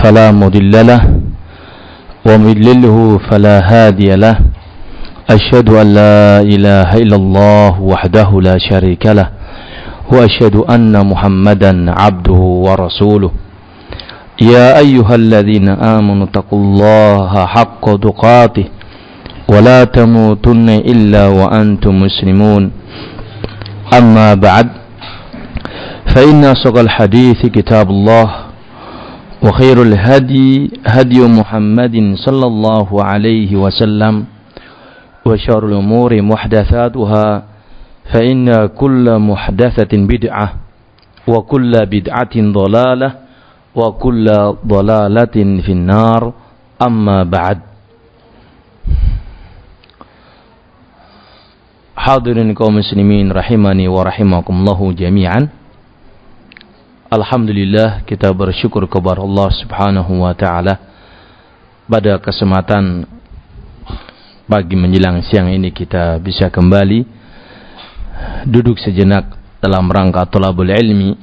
فلا مضل له ومن يضلله فلا هادي له أشهد أن لا إله إلا الله وحده لا شريك له وأشهد أن محمدا عبده ورسوله يا أيها الذين آمنوا اتقوا الله حق تقاته ولا تموتن إلا وأنتم مسلمون أما بعد فإن أصدق الحديث كتاب الله وخير الهدي هدي محمد صلى الله عليه وسلم وشر الأمور محدثاتها فإن كل محدثة بدعة وكل بدعة ضلالة وكل ضلالة في النار أما بعد. Hadirin kaum muslimin rahimani wa rahimakumullahu jami'an. Alhamdulillah, kita bersyukur kepada Allah Subhanahu wa taala pada kesempatan pagi menjelang siang ini kita bisa kembali duduk sejenak dalam rangka thalabul ilmi,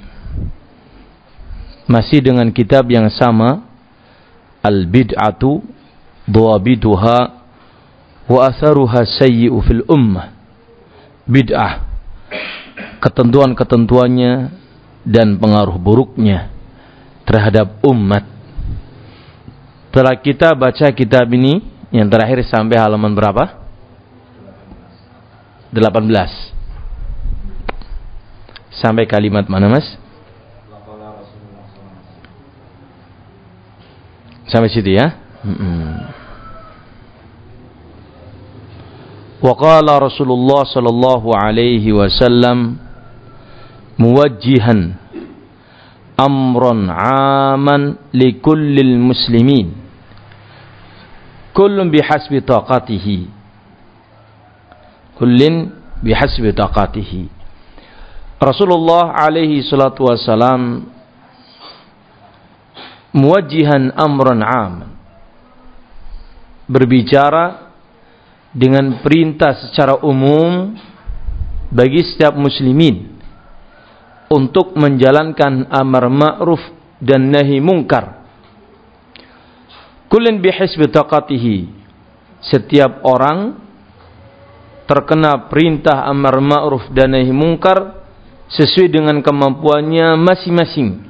masih dengan kitab yang sama, Al-Bid'atu Dhawabituha wa Atharuha Sayyi'u fil Ummah. Bid'ah, ketentuan-ketentuannya dan pengaruh buruknya terhadap umat. Setelah kita baca kitab ini yang terakhir sampai halaman berapa? 18. Sampai kalimat mana, Mas? Sampai situ ya. Wa qala Rasulullah sallallahu alaihi wasallam muwajjihan amran 'aman likullil muslimin kullun bihasbi taqatihi Rasulullah alaihi salatu wasalam muwajjihan amran 'aman, berbicara dengan perintah secara umum bagi setiap muslimin untuk menjalankan amar ma'ruf dan nahi mungkar. Kullun bihisbi taqatihi, setiap orang terkena perintah amar ma'ruf dan nahi mungkar sesuai dengan kemampuannya masing-masing.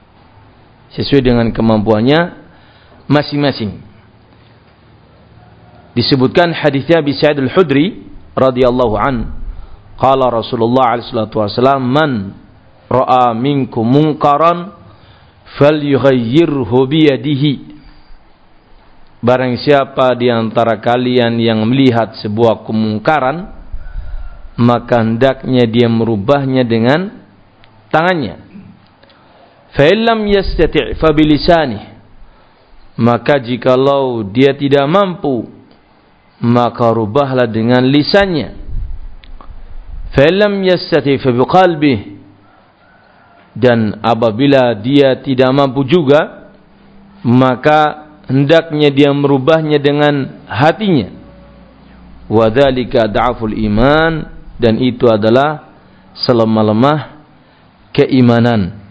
Disebutkan hadisnya Abi Sa'id Al-Khudri radhiyallahu an, qala Rasulullah alaihi salatu wasallam, man ra'a minkum munkaran falyughayyirhu bi yadihi. Barang siapa di antara kalian yang melihat sebuah kemungkaran, maka hendaknya dia merubahnya dengan tangannya. Fa illam yastati' fa bilisanihi, maka jikalau dia tidak mampu, maka rubahlah dengan lisannya. Fa lam yastati fa biqalbihi, dan apabila dia tidak mampu juga, maka hendaknya dia merubahnya dengan hatinya. Wa dzalika dha'ful iman, dan itu adalah selemah-lemah keimanan.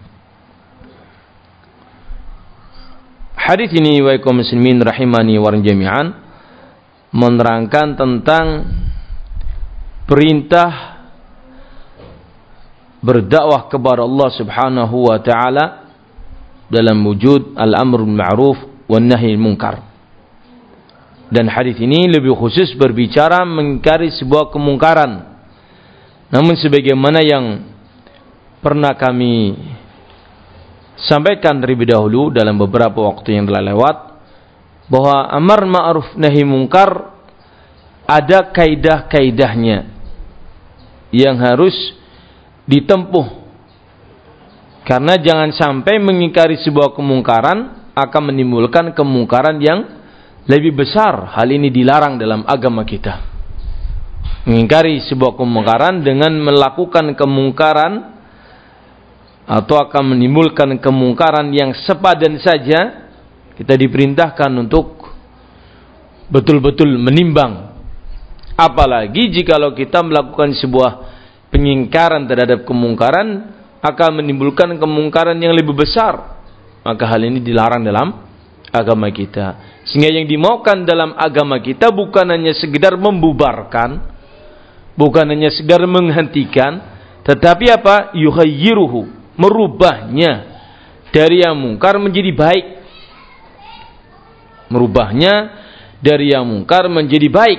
Hadis ini wa kaum muslimin rahimani wa jami'an menerangkan tentang perintah berdakwah kepada Allah Subhanahu wa taala dalam wujud al-amr bil ma'ruf wan nahi munkar. Dan hadis ini lebih khusus berbicara mengingkari sebuah kemungkaran. Namun sebagaimana yang pernah kami sampaikan terlebih dahulu dalam beberapa waktu yang telah lewat, bahwa amar ma'ruf nahi mungkar ada kaidah-kaidahnya yang harus ditempuh, karena jangan sampai mengingkari sebuah kemungkaran akan menimbulkan kemungkaran yang lebih besar. Hal ini dilarang dalam agama kita. Mengingkari sebuah kemungkaran dengan melakukan kemungkaran atau akan menimbulkan kemungkaran yang sepadan saja, kita diperintahkan untuk betul-betul menimbang. Apalagi jikalau kita melakukan sebuah pengingkaran terhadap kemungkaran akan menimbulkan kemungkaran yang lebih besar, maka hal ini dilarang dalam agama kita. Sehingga yang dimaukan dalam agama kita bukan hanya sekedar membubarkan, bukan hanya sekedar menghentikan, tetapi apa? Yughayyiruhu, merubahnya dari yang mungkar menjadi baik. Merubahnya dari yang mungkar menjadi baik.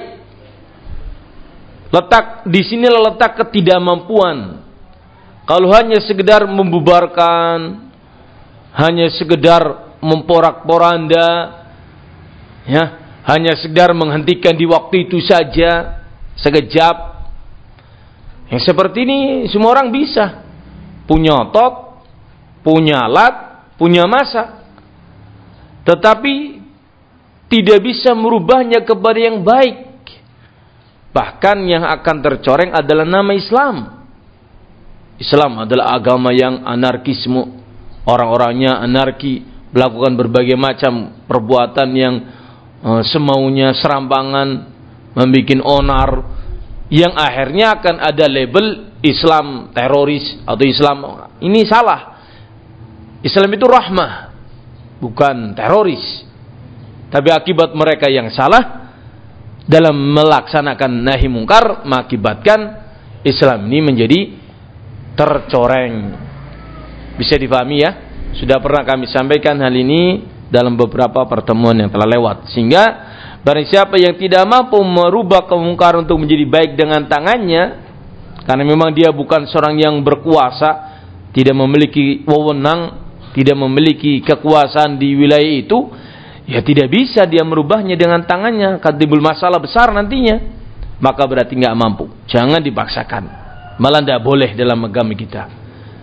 Di sinilah letak ketidakmampuan. Kalau hanya sekedar membubarkan, hanya sekedar memporak-poranda, ya, hanya sekedar menghentikan di waktu itu saja, sekejap. Yang seperti ini semua orang bisa. Punya otot, punya alat, punya masa. Tetapi tidak bisa merubahnya kepada yang baik. Bahkan yang akan tercoreng adalah nama Islam. Islam adalah agama yang anarkisme. Orang-orangnya anarki, melakukan berbagai macam perbuatan yang semaunya, serampangan, membuat onar, yang akhirnya akan ada label Islam teroris atau Islam. Ini salah. Islam itu rahmah, bukan teroris. Tapi akibat mereka yang salah dalam melaksanakan nahi mungkar, mengakibatkan Islam ini menjadi tercoreng. Bisa dipahami ya? Sudah pernah kami sampaikan hal ini dalam beberapa pertemuan yang telah lewat. Sehingga barang siapa yang tidak mampu merubah kemungkaran untuk menjadi baik dengan tangannya, karena memang dia bukan seorang yang berkuasa, tidak memiliki wewenang, tidak memiliki kekuasaan di wilayah itu, ya tidak bisa dia merubahnya dengan tangannya, akan timbul masalah besar nantinya. Maka berarti nggak mampu. Jangan dipaksakan. Malah tidak boleh dalam agama kita.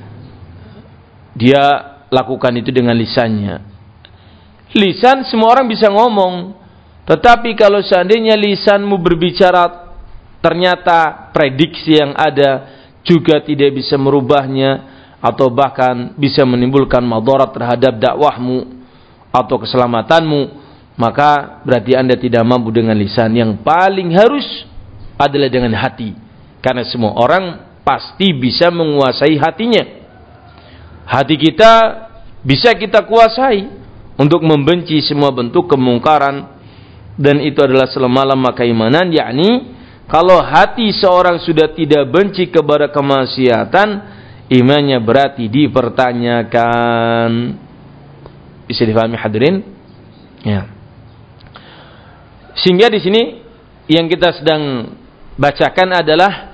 Dia lakukan itu dengan lisannya. Lisan semua orang bisa ngomong, tetapi kalau seandainya lisanmu berbicara, ternyata prediksi yang ada juga tidak bisa merubahnya, atau bahkan bisa menimbulkan madarat terhadap dakwahmu atau keselamatanmu, maka berarti Anda tidak mampu dengan lisan. Yang paling harus adalah dengan hati, karena semua orang pasti bisa menguasai hatinya. Hati kita bisa kita kuasai untuk membenci semua bentuk kemungkaran, dan itu adalah selama-lama keimanan. Yakni kalau hati seorang sudah tidak benci kepada kemaksiatan, imannya berarti dipertanyakan. Bisa difahami hadirin? Ya. Sehingga di sini yang kita sedang bacakan adalah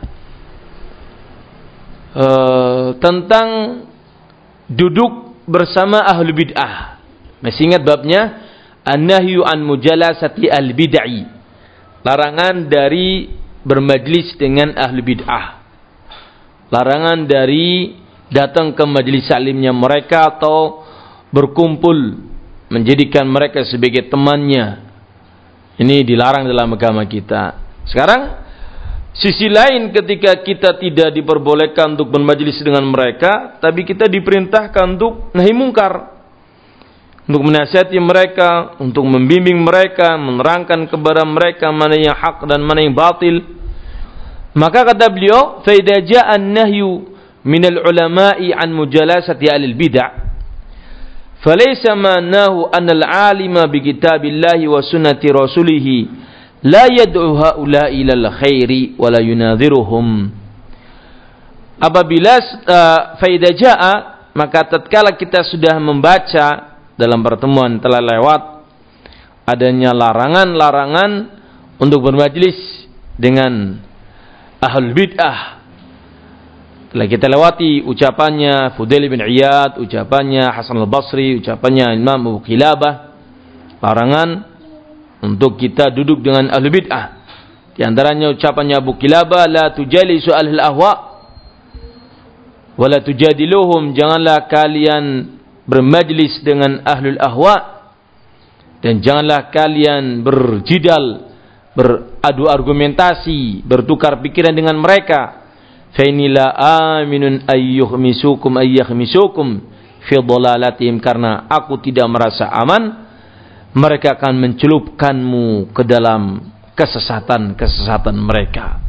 tentang duduk bersama ahli bid'ah. Masih ingat babnya? An-nahyu an mujalasati al-bid'i. Larangan dari bermajlis dengan ahli bid'ah. Larangan dari datang ke majlis salimnya mereka atau berkumpul menjadikan mereka sebagai temannya. Ini dilarang dalam agama kita. Sekarang sisi lain, ketika kita tidak diperbolehkan untuk bermajlis dengan mereka, tapi kita diperintahkan untuk nahi mungkar, untuk menasihati mereka, untuk membimbing mereka, menerangkan kepada mereka mana yang hak dan mana yang batil. Maka kata beliau, fa idza jaa an-nahyu minal ulama'i an mujalasati ahli al-bid'ah, falaysa ma'nahu anna al-'alima bi kitabillahi wa sunnati rasulih la yad'u haula'i ilal khairi wa la yunadhiruhum. Apabila faida jaa, maka tatkala kita sudah membaca dalam pertemuan telah lewat adanya larangan-larangan untuk bermajlis dengan ahlul bid'ah. Telah kita lewati ucapannya Fudail bin Iyad, ucapannya Hasan al-Basri, ucapannya Imam Abu Qilabah, larangan untuk kita duduk dengan ahli bid'ah. Di antaranya ucapannya Abu Qilabah, la tujalisu ahlul ahwa wa la tujadiluhum, janganlah kalian bermajlis dengan ahlul ahwa dan janganlah kalian berjidal, beradu argumentasi, bertukar pikiran dengan mereka. Fa inila aminun ayyuhmisukum fi dhalalatihim, karena aku tidak merasa aman mereka akan mencelupkanmu ke dalam kesesatan-kesesatan mereka.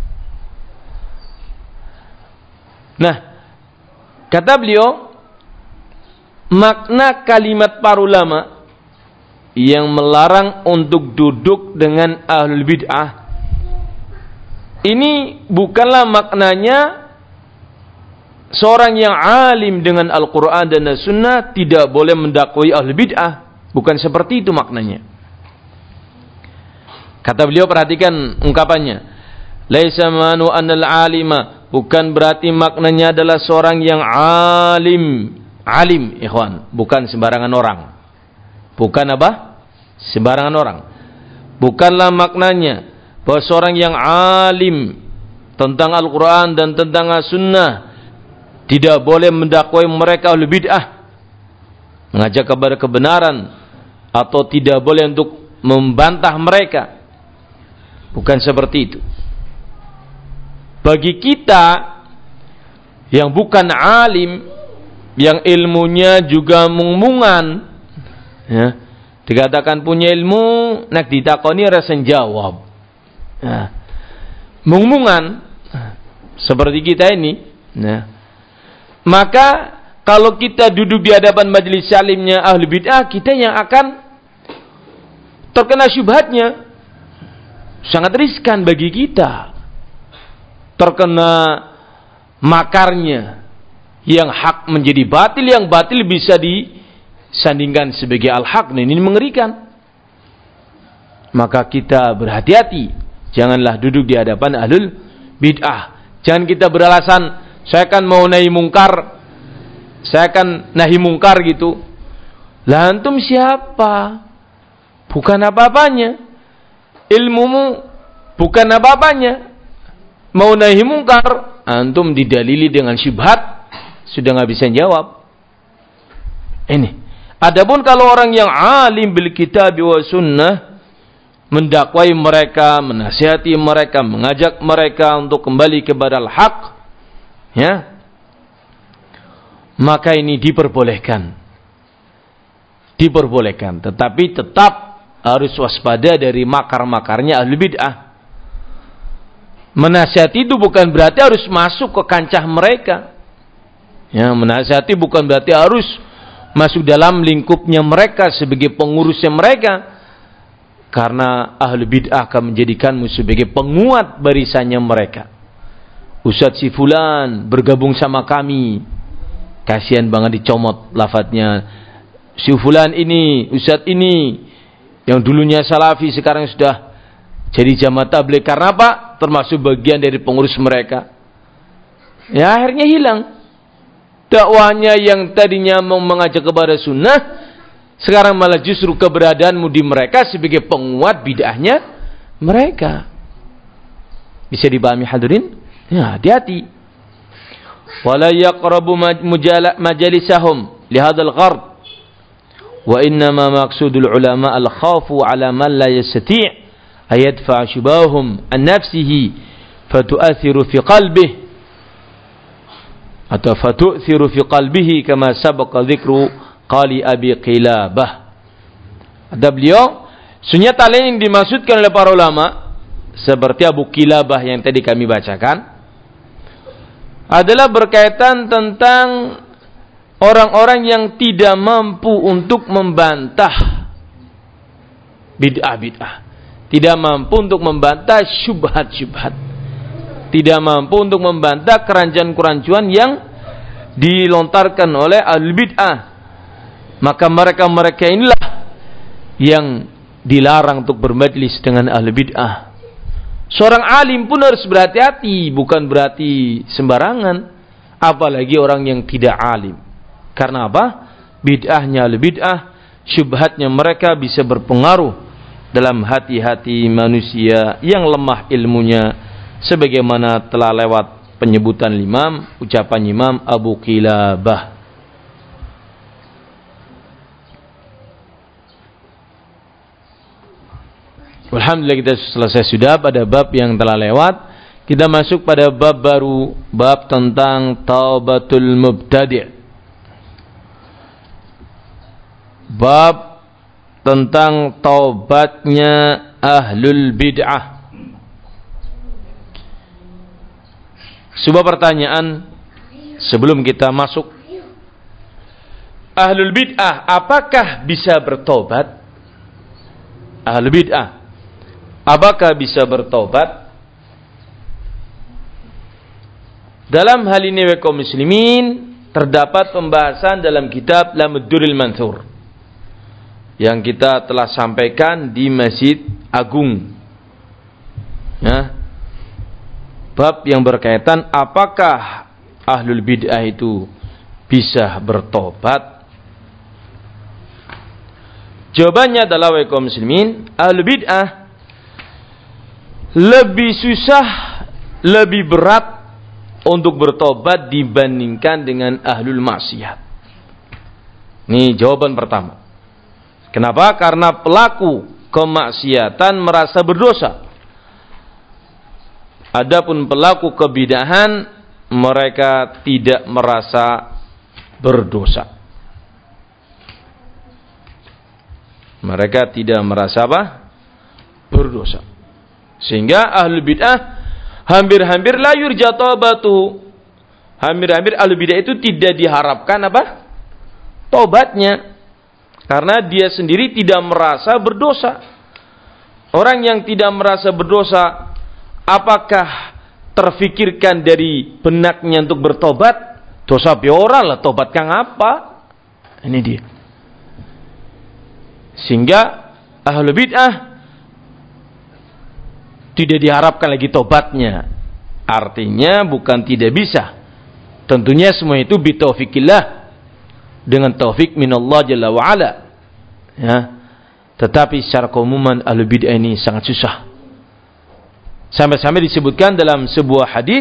Nah, kata beliau, makna kalimat para ulama yang melarang untuk duduk dengan ahlul bid'ah, ini bukanlah maknanya seorang yang alim dengan Al-Quran dan As-Sunnah tidak boleh mendakwai ahlul bid'ah. Bukan seperti itu maknanya. Kata beliau, perhatikan ungkapannya. Laisa manu annal alima, bukan berarti maknanya adalah seorang yang alim. Alim, ikhwan, bukan sembarangan orang. Bukan apa? Sembarangan orang. Bukanlah maknanya bahwa seorang yang alim tentang Al-Quran dan tentang As-Sunnah tidak boleh mendakwai mereka ahlul bid'ah, mengajak kepada kebenaran, atau tidak boleh untuk membantah mereka. Bukan seperti itu. Bagi kita yang bukan alim, yang ilmunya juga mung-mungan, ya, dikatakan punya ilmu, nak ditakoni rasa jawab, ya, mung-mungan seperti kita ini, ya. Maka kalau kita duduk di hadapan majelis salimnya ahli bid'ah, kita yang akan terkena syubhatnya. Sangat riskan bagi kita terkena makarnya. Yang hak menjadi batil, yang batil bisa disandingkan sebagai al-haq. Nah, ini mengerikan. Maka kita berhati-hati, janganlah duduk di hadapan ahlul bid'ah. Jangan kita beralasan, saya akan mau nahi mungkar, saya akan nahi mungkar gitu. Lah antum siapa? Bukan apa-apanya. Ilmumu bukan apa-apanya. Mau nahi mungkar, antum didalili dengan syubhat, sudah nggak bisa jawab. Ini. Adapun kalau orang yang alim bil kitab wa sunnah, mendakwai mereka, menasihati mereka, mengajak mereka untuk kembali kepada al-haq, ya, maka ini diperbolehkan. Diperbolehkan, tetapi tetap harus waspada dari makar-makarnya ahli bid'ah. Menasihati itu bukan berarti harus masuk ke kancah mereka. Ya, menasihati bukan berarti harus masuk dalam lingkupnya mereka sebagai pengurusnya mereka. Karena ahli bid'ah akan menjadikanmu sebagai penguat barisannya mereka. Ustadz si fulan bergabung sama kami. Kasihan banget dicomot lafadznya. Si fulan ini, ustadz ini, yang dulunya salafi sekarang sudah jadi jamaah tabligh. Karena apa? Termasuk bagian dari pengurus mereka. Ya, akhirnya hilang. Dakwahnya yang tadinya mau mengajak kepada sunnah, sekarang malah justru keberadaanmu di mereka sebagai penguat bid'ahnya mereka. Bisa dipahami hadirin? Ya, hati-hati. Wala yaqrabu majalisahum lihadzal gharb. Wa innama maqsudul ulama al-khafu ala man la yastati' ayadfa shubahum an nafsihi fatu'athiru fi qalbihi atau fatu'thiru fi qalbihi kama sabaqa dzikru qali Abi Qilabah. Ada beliau, sunnah yang dimaksudkan oleh para ulama seperti Abu Qilabah yang tadi kami bacakan adalah berkaitan tentang orang-orang yang tidak mampu untuk membantah bid'ah-bid'ah, tidak mampu untuk membantah syubhat-syubhat, tidak mampu untuk membantah kerancuan-kerancuan yang dilontarkan oleh ahli bid'ah. Maka mereka-mereka inilah yang dilarang untuk bermajlis dengan ahli bid'ah. Seorang alim pun harus berhati-hati, bukan berarti sembarangan, apalagi orang yang tidak alim. Karena apa? Bid'ahnya ahli bid'ah, syubhatnya mereka bisa berpengaruh dalam hati-hati manusia yang lemah ilmunya, sebagaimana telah lewat penyebutan ucapan Imam Abu Qilabah. Alhamdulillah, kita selesai sudah pada bab yang telah lewat. Kita masuk pada bab baru, bab tentang taubatul mubtadi'. Bab tentang taubatnya ahlul bid'ah. Sebuah pertanyaan sebelum kita masuk. Ahlul bid'ah apakah bisa bertobat? ahli bid'ah, apakah bisa bertobat? Dalam hal ini kaum muslimin terdapat pembahasan dalam kitab Lamudduril Mansur yang kita telah sampaikan di Masjid Agung. Ya. Bab yang berkaitan apakah ahlul bid'ah itu bisa bertobat? Jawabannya adalah wahai kaum muslimin, ahlul bid'ah lebih susah, lebih berat untuk bertobat dibandingkan dengan ahlul maksiat. Ini jawaban pertama. Kenapa? Karena pelaku kemaksiatan merasa berdosa. Adapun pelaku kebid'ahan mereka tidak merasa berdosa. Mereka tidak merasa apa? Berdosa. Sehingga ahlul bid'ah hampir-hampir la yurja taubatu. Hampir-hampir ahlul bid'ah itu tidak diharapkan apa? Tobatnya. Karena dia sendiri tidak merasa berdosa. Orang yang tidak merasa berdosa, apakah terfikirkan dari benaknya untuk bertobat? Dosa biora lah, tobat kang apa? Ini dia. Sehingga ahlul bid'ah tidak diharapkan lagi tobatnya. Artinya bukan tidak bisa. Tentunya semua itu bitaufikillah, dengan taufik minallah jalla wa ala. Ya. Tetapi secara keumuman ahlul bid'ah ini sangat susah. Sampai-sampai disebutkan dalam sebuah hadis,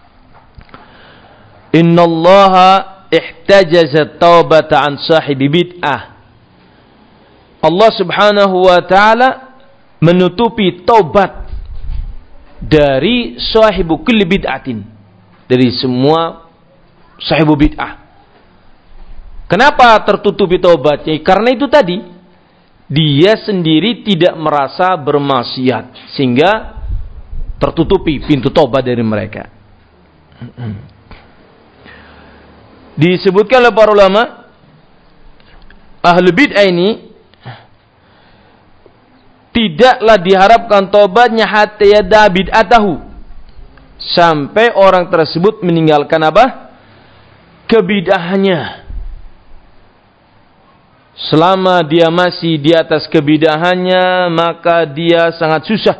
innallaha ihtajaza taubata an sahibi bid'ah. Allah subhanahu wa ta'ala menutupi taubat dari sahibu kulli bid'atin, dari semua sahibu bid'ah. Kenapa tertutupi taubatnya? Karena itu tadi, dia sendiri tidak merasa bermaksiat, sehingga tertutupi pintu taubat dari mereka. Disebutkan oleh para ulama, ahli bid'ah ini tidaklah diharapkan taubatnya hatta yada bid'atahu, sampai orang tersebut meninggalkan apa? Kebid'ahannya. Selama dia masih di atas kebid'ahannya, maka dia sangat susah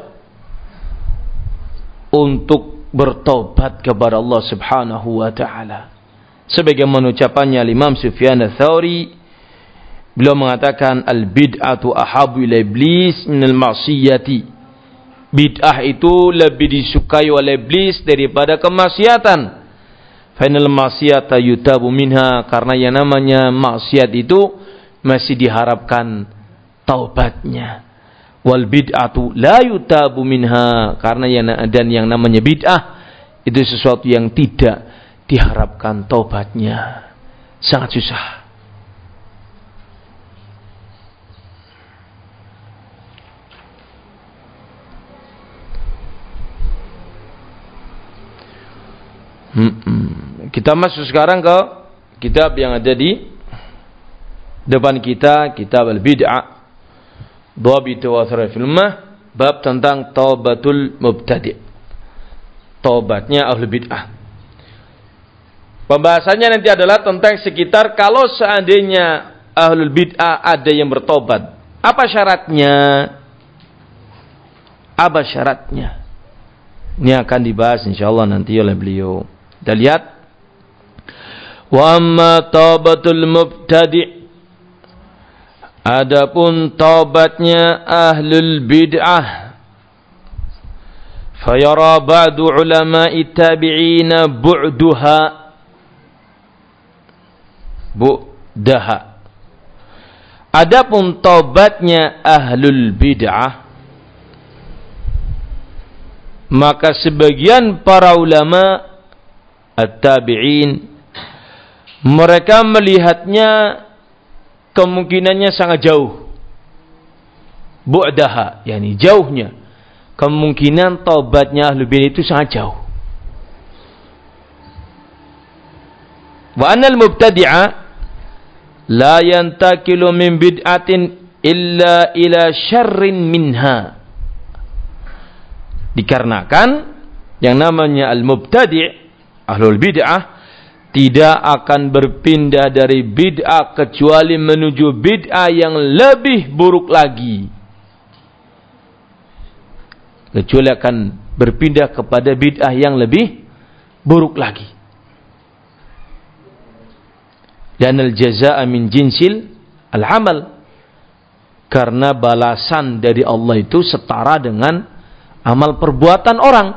untuk bertobat kepada Allah subhanahu wa ta'ala. Sebagaimana ucapannya Imam Sufyan ats-Tsauri, beliau mengatakan al-bid'atu ahabu ila iblis minal ma'siyati. Bid'ah itu lebih disukai oleh iblis daripada kemaksiatan. Fainal ma'siyata yutabu minha, karena yang namanya maksiat itu masih diharapkan taubatnya. Wal bid'atu la yutabu minha, karena yang namanya bid'ah itu sesuatu yang tidak diharapkan taubatnya. Sangat susah. Kita masuk sekarang ke kitab yang ada di depan kita, kitab al-bid'ah, Dhabit wa Tharif al-Ummah, bab tentang taubatul mubtadi', taubatnya ahli bid'ah. Pembahasannya nanti adalah tentang sekitar kalau seandainya ahlul bid'ah ada yang bertobat, apa syaratnya? Apa syaratnya? Ini akan dibahas insyaallah nanti oleh beliau. Kita lihat, wa amma taubatul mubtadi', adapun taubatnya ahlul bid'ah, fayara ba'du ulama'i tabi'ina bu'daha. Adapun taubatnya ahlul bid'ah, maka sebagian para ulama at-tabi'in mereka melihatnya kemungkinannya sangat jauh. Bu'daha, yakni jauhnya. Kemungkinan taubatnya ahlul bid'ah itu sangat jauh. Wa annal mubtadi'a la yantakilu min bid'atin illa ila syarrin minha. Dikarenakan yang namanya al-mubtadi', ahlul bid'ah, tidak akan berpindah dari bid'ah kecuali menuju bid'ah yang lebih buruk lagi. Kecuali akan berpindah kepada bid'ah yang lebih buruk lagi. Dan al-jazaa'a min jinsil al-amal. Karena balasan dari Allah itu setara dengan amal perbuatan orang.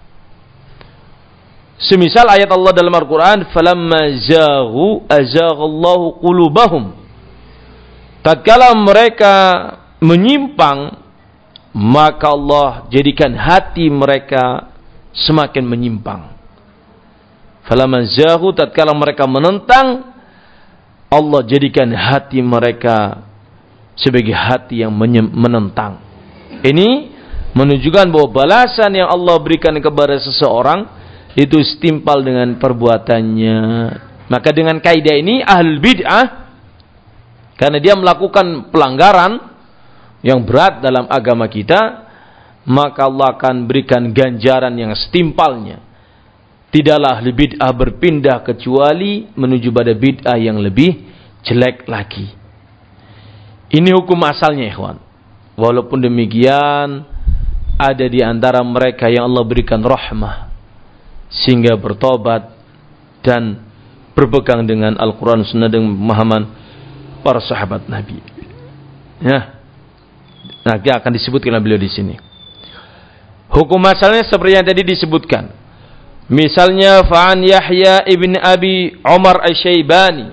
Semisal ayat Allah dalam Al-Quran, falamma zaghu azaghallahu qulubahum. Tatkala mereka menyimpang, maka Allah jadikan hati mereka semakin menyimpang. Falamma zaghu, tatkala mereka menentang, Allah jadikan hati mereka sebagai hati yang menentang. Ini menunjukkan bahwa balasan yang Allah berikan kepada seseorang itu setimpal dengan perbuatannya. Maka dengan kaidah ini ahlul bid'ah, karena dia melakukan pelanggaran yang berat dalam agama kita, maka Allah akan berikan ganjaran yang setimpalnya. Tidaklah ahli bid'ah berpindah kecuali menuju pada bid'ah yang lebih jelek lagi. Ini hukum asalnya, ikhwan. Walaupun demikian, ada di antara mereka yang Allah berikan rahmah sehingga bertobat dan berpegang dengan Al-Quran, Sunnah dan pemahaman para sahabat Nabi. Ya, nanti akan disebutkan beliau di sini. Hukum asalnya seperti yang tadi disebutkan. Misalnya, fa'an Yahya ibn Abi Umar Asy-Syaibani.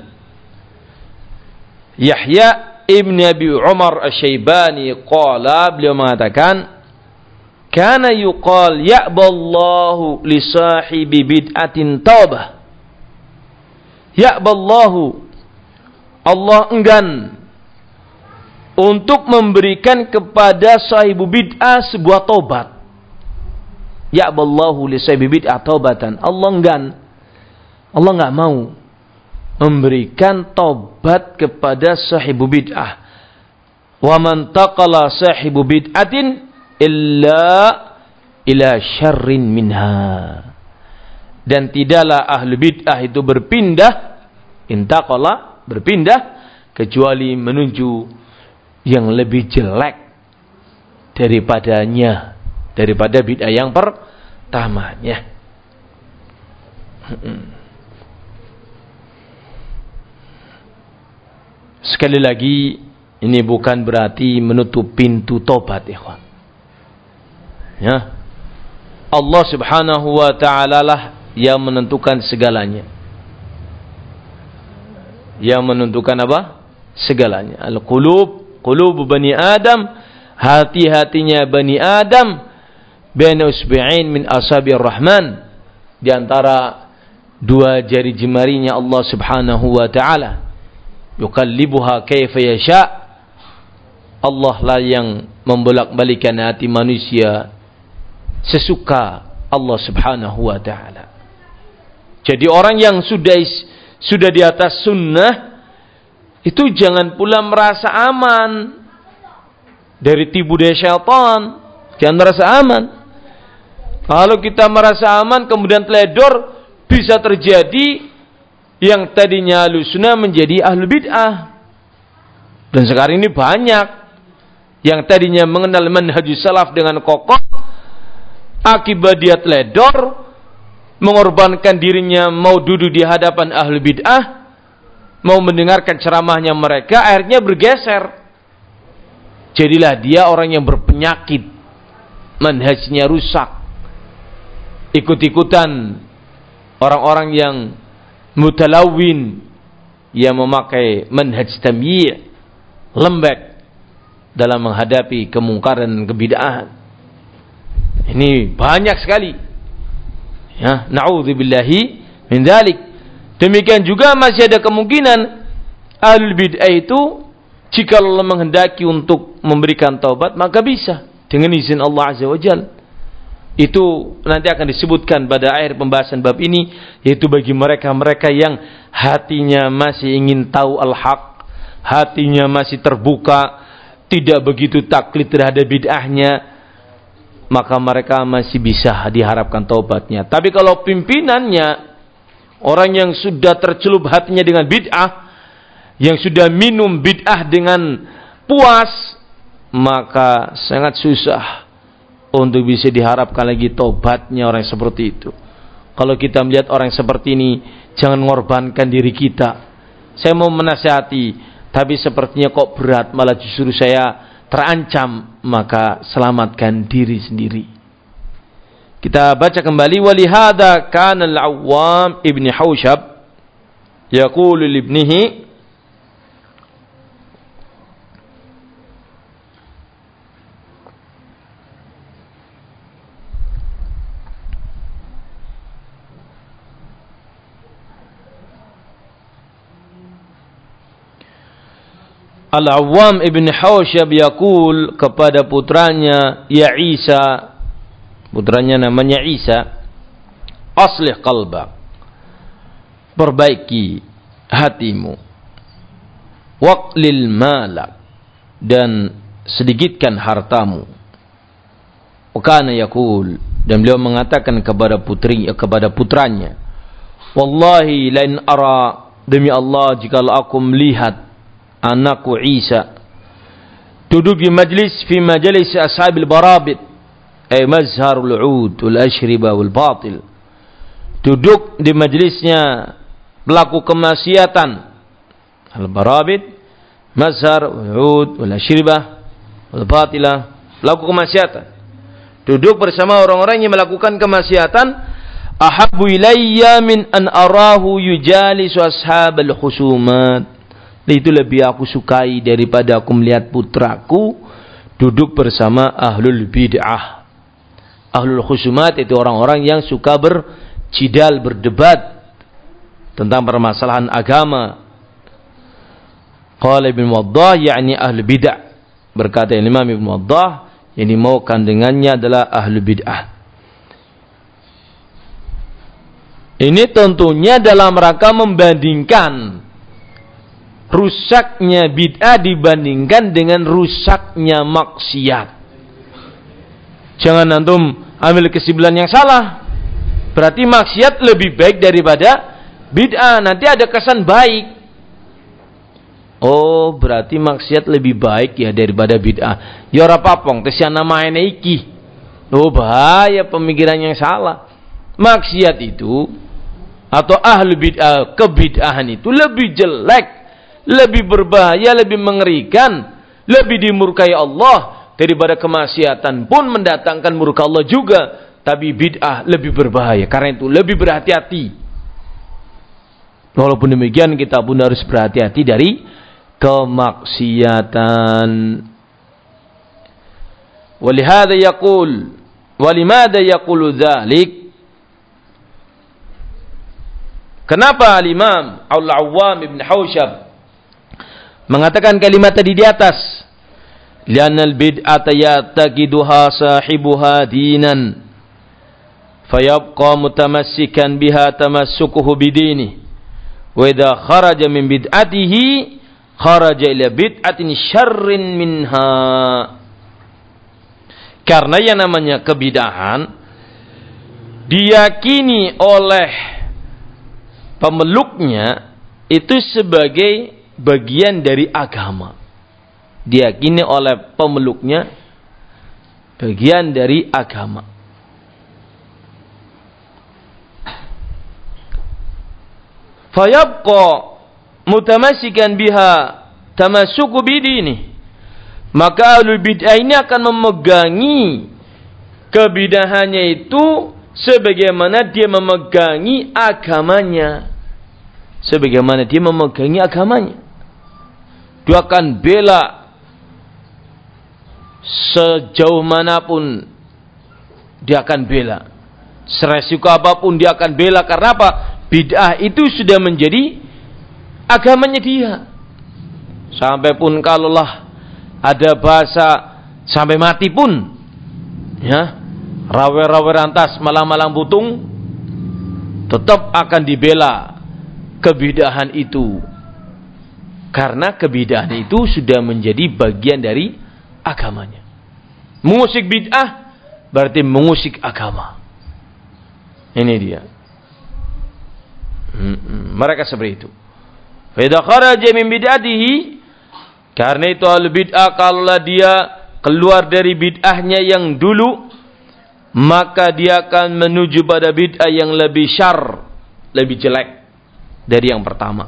Yahya ibn Abi Umar Asy-Syaibani qala, beliau mengatakan, kana yuqal ya'ballahu li sahibi bid'atin taubah. Ya'ballahu, Allah enggan untuk memberikan kepada sahibu bid'ah sebuah tobat. Ya'ballahu li sahibi bid'ah taubatan. Allah enggan, Allah enggak mau memberikan tobat kepada sahibu bid'ah. Wa man taqala sahibu bid'atin illa ila syarrin minha. Dan tidaklah ahli bid'ah itu berpindah, intaqala, berpindah, kecuali menuju yang lebih jelek daripadanya, daripada bid'ah yang pertamanya. Sekali lagi, ini bukan berarti menutup pintu tobat, ikhwan. Ya, Allah Subhanahu wa ta'ala lah yang menentukan segalanya. Yang menentukan apa? Segalanya. Al-qulub, qulub bani Adam, hati-hatinya bani Adam, baina usbi'ain min asabi'ir rahman, di antara dua jari jemarinya Allah Subhanahu wa ta'ala. Yuqallibuha kaifa yasha. Allah lah yang membolak-balikan hati manusia sesuka Allah Subhanahu wa ta'ala. Jadi orang yang sudah di atas sunnah itu jangan pula merasa aman dari tipu daya syaitan. Jangan merasa aman. Kalau kita merasa aman kemudian teledor, bisa terjadi yang tadinya ahlu sunnah menjadi ahlu bid'ah. Dan sekarang ini banyak yang tadinya mengenal manhajus salaf dengan kokoh, akibat dia teledor, mengorbankan dirinya mau duduk di hadapan ahli bid'ah, mau mendengarkan ceramahnya mereka, akhirnya bergeser. Jadilah dia orang yang berpenyakit, manhajnya rusak, ikut-ikutan orang-orang yang mutalawin, yang memakai manhaj tamyi', lembek dalam menghadapi kemungkaran dan kebid'ahan. Ini banyak sekali. Ya, na'udzubillahi min dzalik. Demikian juga masih ada kemungkinan ahlul bid'ah itu jika Allah menghendaki untuk memberikan taubat, maka bisa dengan izin Allah Azza wa Jalla. Itu nanti akan disebutkan pada akhir pembahasan bab ini, yaitu bagi mereka-mereka yang hatinya masih ingin tahu al-haq, hatinya masih terbuka tidak begitu taklid terhadap bid'ahnya, maka mereka masih bisa diharapkan taubatnya. Tapi kalau pimpinannya orang yang sudah tercelup hatinya dengan bid'ah, yang sudah minum bid'ah dengan puas, maka sangat susah untuk bisa diharapkan lagi taubatnya orang seperti itu. Kalau kita melihat orang seperti ini, jangan mengorbankan diri kita. Saya mau menasihati, tapi sepertinya kok berat, malah justru saya terancam, maka selamatkan diri sendiri. Kita baca kembali, walihada kana al-Awwam ibn Haushab yaqulu li ibnihi, Al-Awwam ibn Haushab yaqul kepada putranya, ya Isa, putranya namanya Isa, aslih qalbak, perbaiki hatimu, waqlil malak, dan sedikitkan hartamu. Wakana yaqul, dan beliau mengatakan kepada putranya, wallahi lain ara, demi Allah jikalau aku melihat anakku Isa duduk di majlis, fi majalis ashabil barabit, ay mazharul ud wal ashriba wal batil, duduk di majlisnya pelaku kemaksiatan, al barabit mazhar ud wal ashriba wal batila, pelaku kemaksiatan, duduk bersama orang-orang yang melakukan kemaksiatan, ahabbu ilayya min an arahu yujalisu ashabal khusumat, itu lebih aku sukai daripada aku melihat putraku duduk bersama ahlul bid'ah. Ahlul khusumat itu orang-orang yang suka berjidal, berdebat tentang permasalahan agama. Qala Ibn Waddah, yakni ahlul bid'ah. Berkata Imam Ibn Waddah, yang dimaukan dengannya adalah ahlul bid'ah. Ini tentunya dalam rangka membandingkan rusaknya bid'ah dibandingkan dengan rusaknya maksiat. Jangan antum ambil kesimpulan yang salah, berarti maksiat lebih baik daripada bid'ah, nanti ada kesan baik. Oh, berarti maksiat lebih baik ya daripada bid'ah. Ya ora papong, tesiana maene iki. Oh, bahaya pemikiran yang salah. Maksiat itu atau ahli bid'ah, kebid'ahan itu lebih jelek, lebih berbahaya, lebih mengerikan, lebih dimurkai Allah daripada kemaksiatan pun mendatangkan murka Allah juga, tapi bid'ah lebih berbahaya. Karena itu lebih berhati-hati. Walaupun demikian kita pun harus berhati-hati dari kemaksiatan. Walihada yaqul, walimada yaqulu dzalik? Kenapa al-Imam Al-Awwam ibn Haushab mengatakan kalimat tadi di atas? Li'annal bid'ata ya'taqiduha sahibuha dinan fayabqa mutamassikan biha tamassukuhu bidini, wa idza kharaja min bid'atihi kharaja ila bid'atin syarrin minha. Karena yang namanya kebidahan diyakini oleh pemeluknya itu sebagai bagian dari agama. Diyakini oleh pemeluknya bagian dari agama. Fayabqa mutamassikan biha tamassuku bidini, maka ahlul bid'ah ini akan memegangi kebidahannya itu sebagaimana dia memegangi agamanya. Sebagaimana dia memegangi agamanya. Dia akan bela sejauh manapun, dia akan bela. Seresiko apapun dia akan bela. Karena apa? Bid'ah itu sudah menjadi agamanya dia. Sampai pun kalaulah ada bahasa sampai mati pun, ya, rawe-rawe rantas, malang-malang butung, tetap akan dibela kebidahan itu. Karena kebidahan itu sudah menjadi bagian dari agamanya. Mengusik bid'ah berarti mengusik agama. Ini dia. Mereka seperti itu. Fa idza kharaja min bid'atihi, karena itu ahli bid'ah kalau dia keluar dari bid'ahnya yang dulu, maka dia akan menuju pada bid'ah yang lebih syarr, lebih jelek dari yang pertama.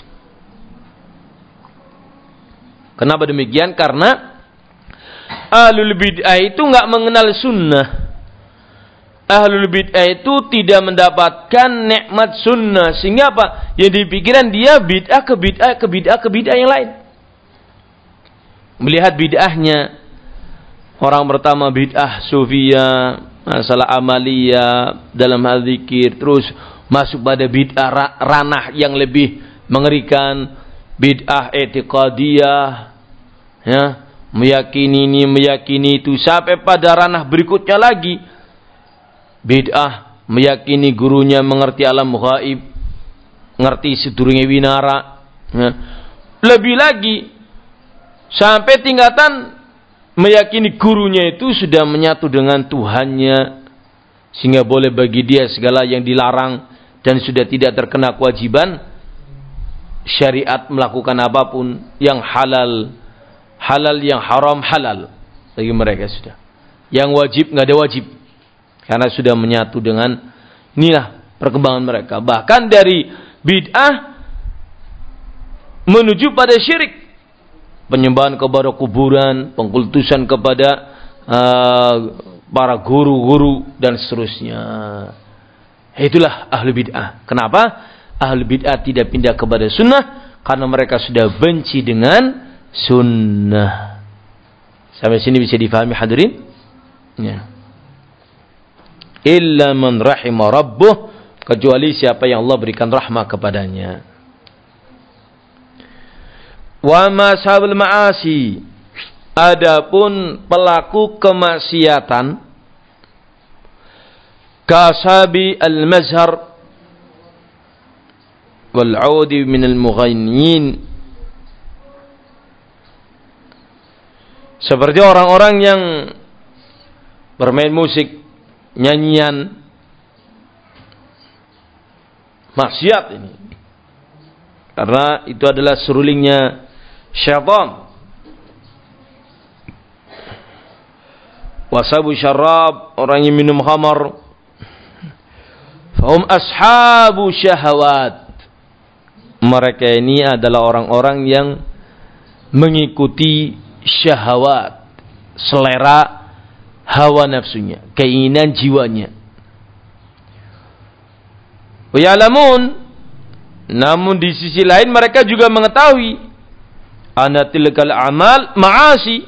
Kenapa demikian? Karena ahlul bid'ah itu enggak mengenal sunnah. Ahlul bid'ah itu tidak mendapatkan nikmat sunnah, sehingga apa? Yang dipikiran dia bid'ah ke bid'ah ke bid'ah ke bid'ah yang lain. Melihat bid'ahnya, orang pertama bid'ah sufiyah, masalah amaliyah dalam hal zikir, terus masuk pada bid'ah ranah yang lebih mengerikan, bid'ah i'tiqadiyah, ya, meyakini ini, meyakini itu, sampai pada ranah berikutnya lagi, bid'ah meyakini gurunya mengerti alam ghaib, ngerti sedurunge winara, ya. Lebih lagi sampai tingkatan meyakini gurunya itu sudah menyatu dengan Tuhannya, sehingga boleh bagi dia segala yang dilarang dan sudah tidak terkena kewajiban syariat melakukan apapun, yang halal halal, yang haram halal bagi mereka sudah. Yang wajib nggak ada wajib karena sudah menyatu dengan, inilah perkembangan mereka. Bahkan dari bid'ah menuju pada syirik, penyembahan kepada kuburan, pengkultusan kepada para guru-guru dan seterusnya. Itulah ahli bid'ah. Kenapa? Ahli bid'ah tidak pindah kepada sunnah karena mereka sudah benci dengan sunnah. Sampai sini bisa difahami hadirin? Ya. Illa man rahima rabbuh, kecuali siapa yang Allah berikan rahmah kepadanya. Wa ma sabul ma'asi, adapun pelaku kemaksiatan, kasabi al-mazhar wal 'udi min al-mughannin, seperti orang-orang yang bermain musik, nyanyian, maksiat ini, karena itu adalah serulingnya syaitan. Wasabu syarab, orang yang minum khamar, fahum ashabu syahawat, mereka ini adalah orang-orang yang mengikuti syahwat, selera hawa nafsunya, keinginan jiwanya. Wa ya'lamun, namun di sisi lain mereka juga mengetahui anna tilkal amal ma'asi,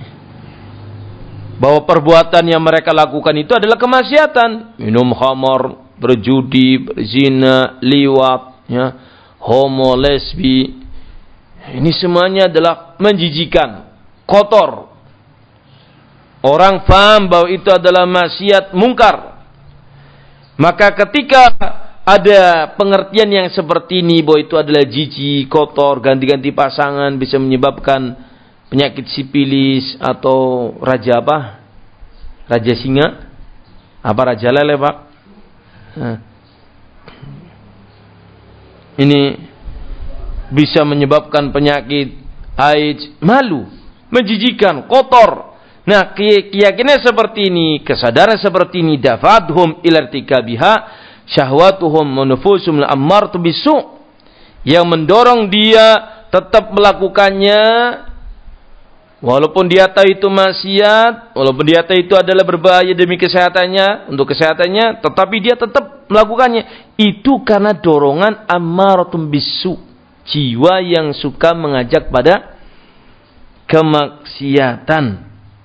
bahwa perbuatan yang mereka lakukan itu adalah kemaksiatan. Minum khamar, berjudi, berzina, liwat, ya, homo, lesbi, ini semuanya adalah menjijikan, kotor. Orang faham bahwa itu adalah maksiat mungkar. Maka ketika ada pengertian yang seperti ini, bahwa itu adalah jijik, kotor, ganti-ganti pasangan, bisa menyebabkan penyakit sipilis, atau raja apa? Raja singa? Apa raja lele, Pak? Nah. Ini bisa menyebabkan penyakit AIDS, malu, menjijikan, kotor. Nah, keyakinan seperti ini, kesadaran seperti ini, dafa'athum ila irtikabiha syahwatuhum wa nufusum al-ammaratu bisu', yang mendorong dia tetap melakukannya walaupun dia tahu itu maksiat, walaupun dia tahu itu adalah berbahaya demi kesehatannya, untuk kesehatannya, tetapi dia tetap melakukannya. Itu karena dorongan ammaratum bisu', jiwa yang suka mengajak pada kemaksiatan.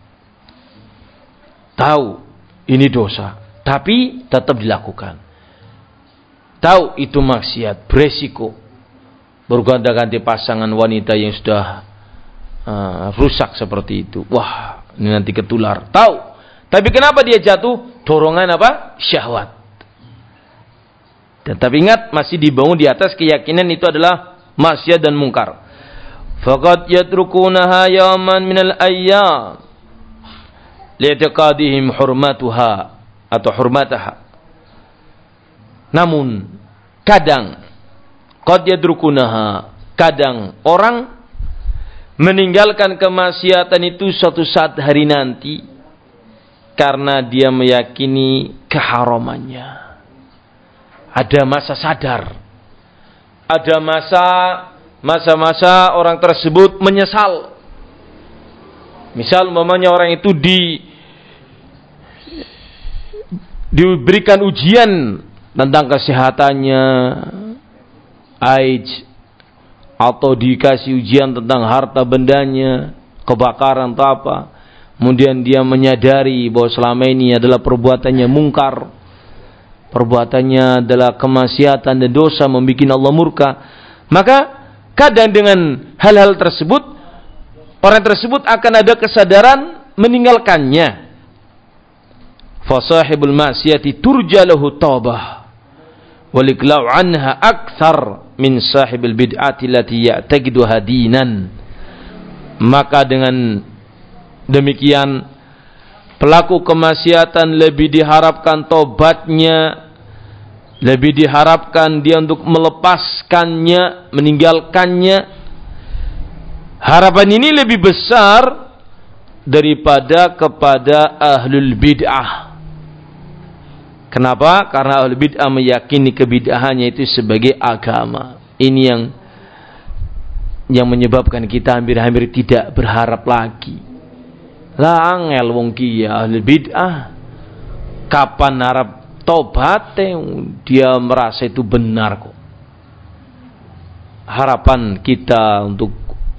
Tahu ini dosa, tapi tetap dilakukan. Tahu itu maksiat, beresiko, bergonta-ganti pasangan wanita yang sudah rusak seperti itu. Wah, ini nanti ketular. Tahu, tapi kenapa dia jatuh? Dorongan apa? Syahwat. Tetapi ingat, masih dibangun di atas keyakinan itu adalah maksiat dan mungkar. faqad yatrukunaha yawman minal ayyam li'tiqadihim hurmatuha atau hurmataha. Namun kadang qad yatrukunaha, kadang orang meninggalkan kemaksiatan itu suatu saat hari nanti karena dia meyakini keharamannya. Ada masa sadar, ada masa-masa orang tersebut menyesal. Misal umpamanya orang itu diberikan ujian tentang kesehatannya, AIDS, atau dikasih ujian tentang harta bendanya, kebakaran atau apa. Kemudian dia menyadari bahwa selama ini adalah perbuatannya mungkar, perbuatannya adalah kemaksiatan dan dosa, membuat Allah murka. Maka kadang dengan hal-hal tersebut, orang tersebut akan ada kesadaran meninggalkannya. Fasahibul ma'siyati turja lahu taubah waliklau anha akthar min sahibil bid'ati lati ya'taqiduha dinan. Maka dengan demikian pelaku kemaksiatan lebih diharapkan tobatnya, lebih diharapkan dia untuk melepaskannya, meninggalkannya. Harapan ini lebih besar daripada kepada ahlul bid'ah. Kenapa? Karena ahlul bid'ah meyakini kebid'ahannya itu sebagai agama. Ini yang menyebabkan kita hampir-hampir tidak berharap lagi. Lah angel wong ki ahli bid'ah, kapan harap tobat dia merasa itu benar kok. Harapan kita untuk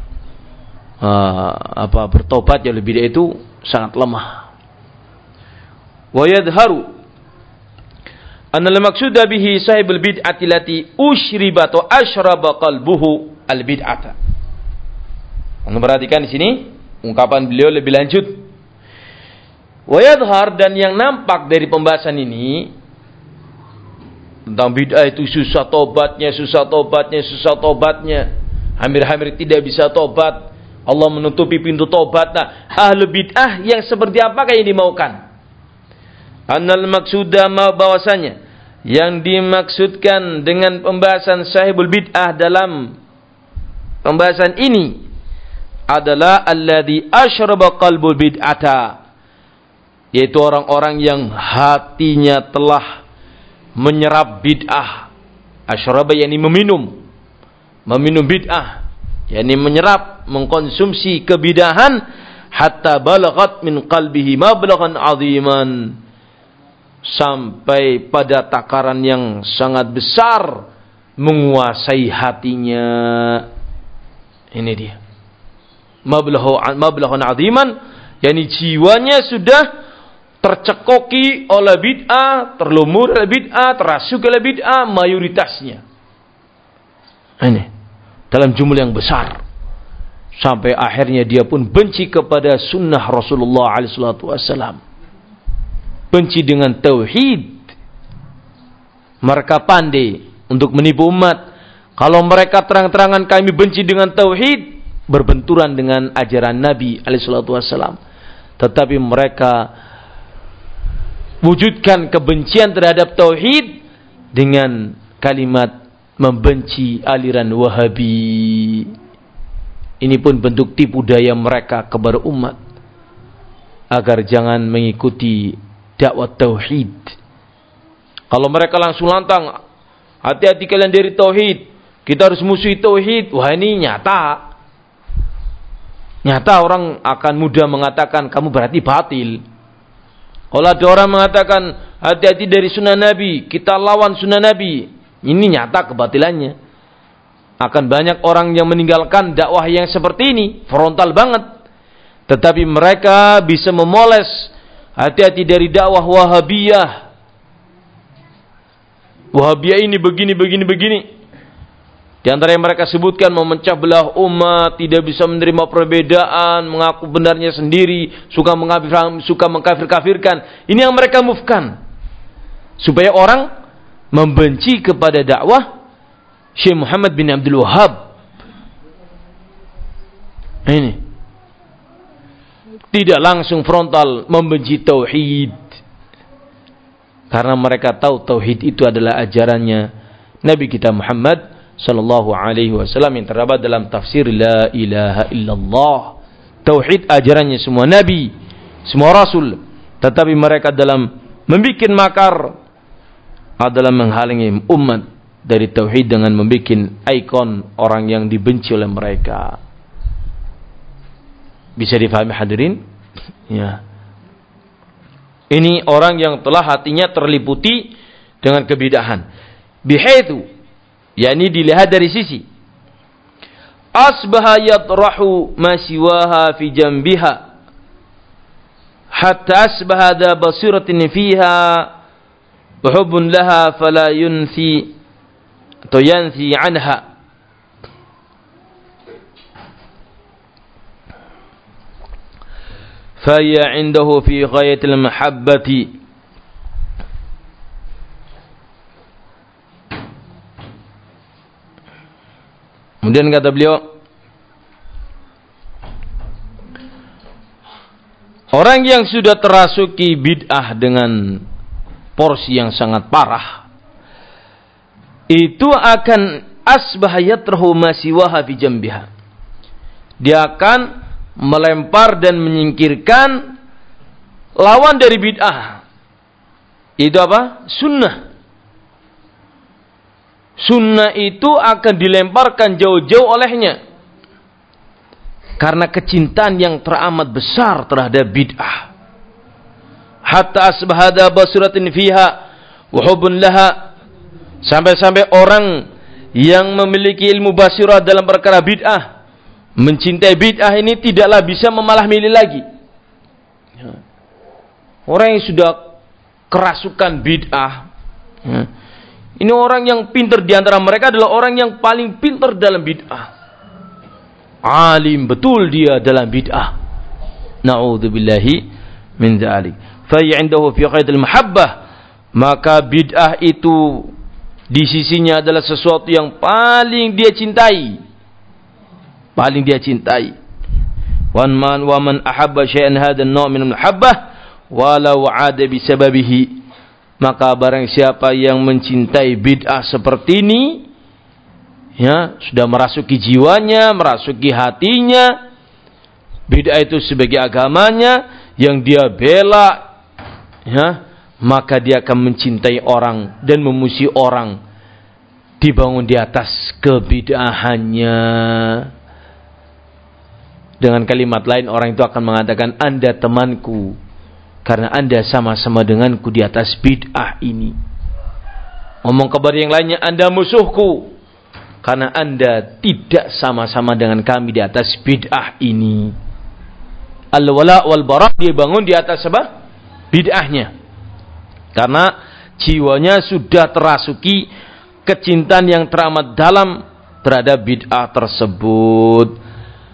bertobat ya lebih itu sangat lemah. Wa yadharu anna al-maqsuda bihi sahibul bid'ati lati ushribat wa ashraba qalbuhu al-bid'ata. Anda perhatikan di sini ungkapan beliau lebih lanjut. Wa yadhhar, dan yang nampak dari pembahasan ini tentang bid'ah itu susah tobatnya. Hampir-hampir tidak bisa tobat. Allah menutupi pintu tobat. Nah, ahlu bid'ah yang seperti apakah yang dimaukan? Annal maksuda bahwasanya yang dimaksudkan dengan pembahasan sahibul bid'ah dalam pembahasan ini adalah alladzi asyraba qalbul bid'ata, yaitu orang-orang yang hatinya telah menyerap bid'ah. Asyraba yakni meminum bid'ah, yakni menyerap, mengkonsumsi kebidahan, hatta balaghat min qalbihi mablaghan aziman, sampai pada takaran yang sangat besar menguasai hatinya. Ini dia mablaghun aziman, yakni jiwanya sudah tercekoki oleh bid'ah, terlumur oleh bid'ah, terasuk oleh bid'ah mayoritasnya. Ini dalam jumlah yang besar, sampai akhirnya dia pun benci kepada sunnah Rasulullah SAW, benci dengan tauhid. Mereka pandai untuk menipu umat. Kalau mereka terang-terangan kami benci dengan tauhid, berbenturan dengan ajaran Nabi SAW, tetapi mereka wujudkan kebencian terhadap tauhid dengan kalimat membenci aliran Wahabi. Ini pun bentuk tipu daya mereka kepada umat agar jangan mengikuti dakwah tauhid. Kalau mereka langsung lantang, hati-hati kalian dari tauhid, kita harus musuhi tauhid. Wah, ini nyata orang akan mudah mengatakan kamu berarti batil. Kalau ada orang mengatakan hati-hati dari sunnah Nabi, kita lawan sunnah Nabi, ini nyata kebatilannya. Akan banyak orang yang meninggalkan dakwah yang seperti ini, frontal banget. Tetapi mereka bisa memoles, hati-hati dari dakwah Wahabiyah. Wahabiyah ini begini. Di antara yang mereka sebutkan memecah belah umat, tidak bisa menerima perbedaan, mengaku benarnya sendiri, suka mengkafir-kafirkan. Ini yang mereka mufkan, supaya orang membenci kepada dakwah Syekh Muhammad bin Abdul Wahhab. Ini tidak langsung frontal membenci tauhid, karena mereka tahu tauhid itu adalah ajarannya Nabi kita Muhammad sallallahu alaihi wasallam yang terdapat dalam tafsir la ilaha illallah. Tauhid ajarannya semua nabi, semua rasul, tetapi mereka dalam membikin makar adalah menghalangi umat dari tauhid dengan membikin ikon orang yang dibenci oleh mereka. Bisa difahami hadirin? Ya. Ini orang yang telah hatinya terliputi dengan kebidahan. Bihaitsu, yakni dilihat dari sisi asbaha yatrahu ma siwaha fi jambiha hatta asbaha dha basiratin fiha wa hubbun laha fala yunsi atau yansi anha. Faya indahu fi ghayatil mahabbati. Kemudian kata beliau, orang yang sudah terasuki bid'ah dengan porsi yang sangat parah, itu akan asbahayatrahu masiwaha fi jambiha. Dia akan melempar dan menyingkirkan lawan dari bid'ah. Itu apa? Sunnah. Sunnah itu akan dilemparkan jauh-jauh olehnya, karena kecintaan yang teramat besar terhadap bid'ah. Hatta asbahada basiratin fiha wa hubbun laha, sampai-sampai orang yang memiliki ilmu basirah dalam perkara bid'ah, mencintai bid'ah ini tidaklah bisa memalah milih lagi. Orang yang sudah kerasukan bid'ah, ini orang yang pintar di antara mereka adalah orang yang paling pintar dalam bid'ah. Alim betul dia dalam bid'ah. Na'udzubillahi min dzalik. Fa indahu fi qaidil mahabbah, maka bid'ah itu di sisinya adalah sesuatu yang paling dia cintai. Paling dia cintai. Wa man ahabba syai'an hadan naw' min al-mahabbah walau 'ada bi sababihi. Maka barang siapa yang mencintai bid'ah seperti ini, ya, sudah merasuki jiwanya, merasuki hatinya, bid'ah itu sebagai agamanya yang dia bela, ya, maka dia akan mencintai orang dan memuji orang dibangun di atas kebid'ahannya. Dengan kalimat lain, orang itu akan mengatakan, Anda temanku karena Anda sama-sama denganku di atas bid'ah ini. Ngomong kepada yang lainnya, Anda musuhku karena Anda tidak sama-sama dengan kami di atas bid'ah ini. Al-wala wal bara dibangun di atas apa? Bid'ahnya. Karena jiwanya sudah terasuki kecintaan yang teramat dalam terhadap bid'ah tersebut.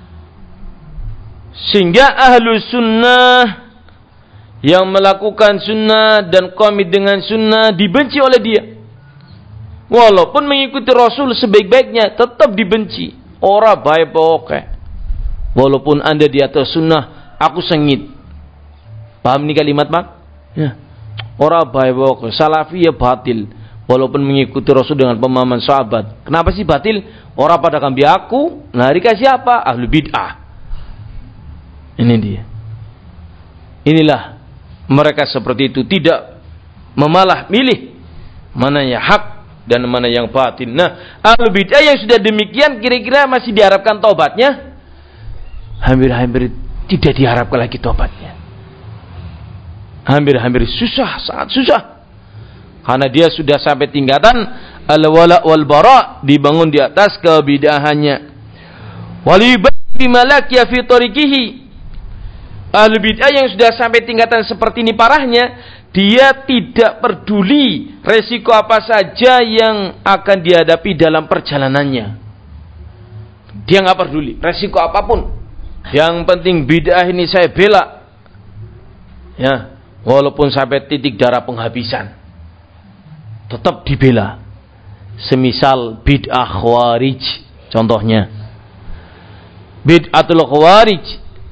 Sehingga ahlu sunnah yang melakukan sunnah dan komit dengan sunnah dibenci oleh dia. Walaupun mengikuti Rasul sebaik-baiknya, tetap dibenci. Ora baik pokoknya. Walaupun Anda di atas sunnah, aku sengit. Paham nih kalimat, Pak? Ya. Ora baik pokoknya. Salafi ya batil. Walaupun mengikuti Rasul dengan pemahaman sahabat. Kenapa sih batil? Ora pada kambi aku. Nah, rika siapa? Ahlu bid'ah. Ini dia. Inilah mereka seperti itu, tidak memalah milih mana yang hak dan mana yang batin. Nah, ahlu bid'ah yang sudah demikian kira-kira masih diharapkan taubatnya? Hampir-hampir tidak diharapkan lagi taubatnya. Hampir-hampir susah, sangat susah. Karena dia sudah sampai tingkatan al-wala wal bara, dibangun di atas kebid'ahannya. Walibadi malakiya fi tariqihi. Ahlu bid'ah yang sudah sampai tingkatan seperti ini parahnya, dia tidak peduli resiko apa saja yang akan dihadapi dalam perjalanannya. Dia nggak peduli resiko apapun. Yang penting bid'ah ini saya bela, ya, walaupun sampai titik darah penghabisan, tetap dibela. Semisal bid'ah khawarij contohnya. Bid'atul Khawarij,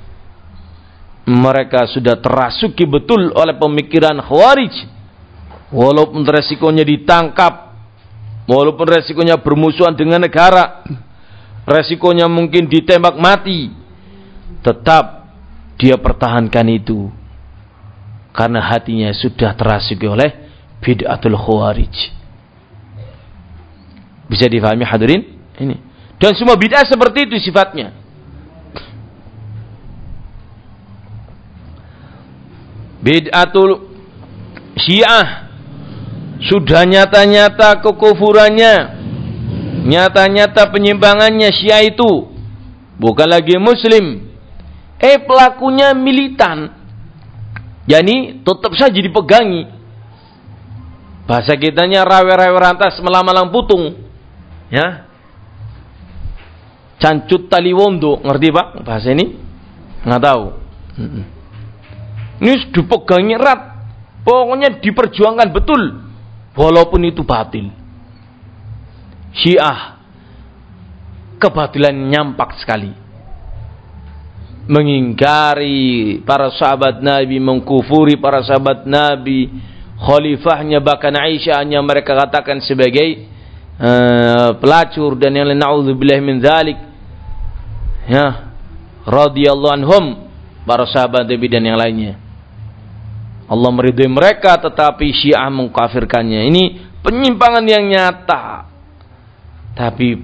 mereka sudah terasuki betul oleh pemikiran Khawarij. Walaupun resikonya ditangkap, walaupun resikonya bermusuhan dengan negara, resikonya mungkin ditembak mati, tetap dia pertahankan itu karena hatinya sudah terasuki oleh bid'atul Khawarij. Bisa difahami hadirin? Ini. Dan semua bid'ah seperti itu sifatnya. Bid'atul Syiah sudah nyata-nyata kekufurannya, nyata-nyata penyimpangannya. Syiah itu bukan lagi muslim, pelakunya militan, jadi tetap saja dipegangi. Bahasa kitanya rawe-rawe rantas malang-malang putung, ya, cancut tali wondo. Ngerti Pak bahasa ini? Nggak tahu. Ini dipegangi erat, pokoknya diperjuangkan betul, walaupun itu batil. Syiah kebatilan nyampak sekali, mengingkari para sahabat Nabi, mengkufuri para sahabat Nabi, khalifahnya, bahkan Aisyahnya mereka katakan sebagai pelacur dan yang lain. Na'udzubillah min dzalik, ya, radhiyallahu anhum, para sahabat Nabi dan yang lainnya. Allah meridhai mereka, tetapi Syiah mengkafirkannya. Ini penyimpangan yang nyata, tapi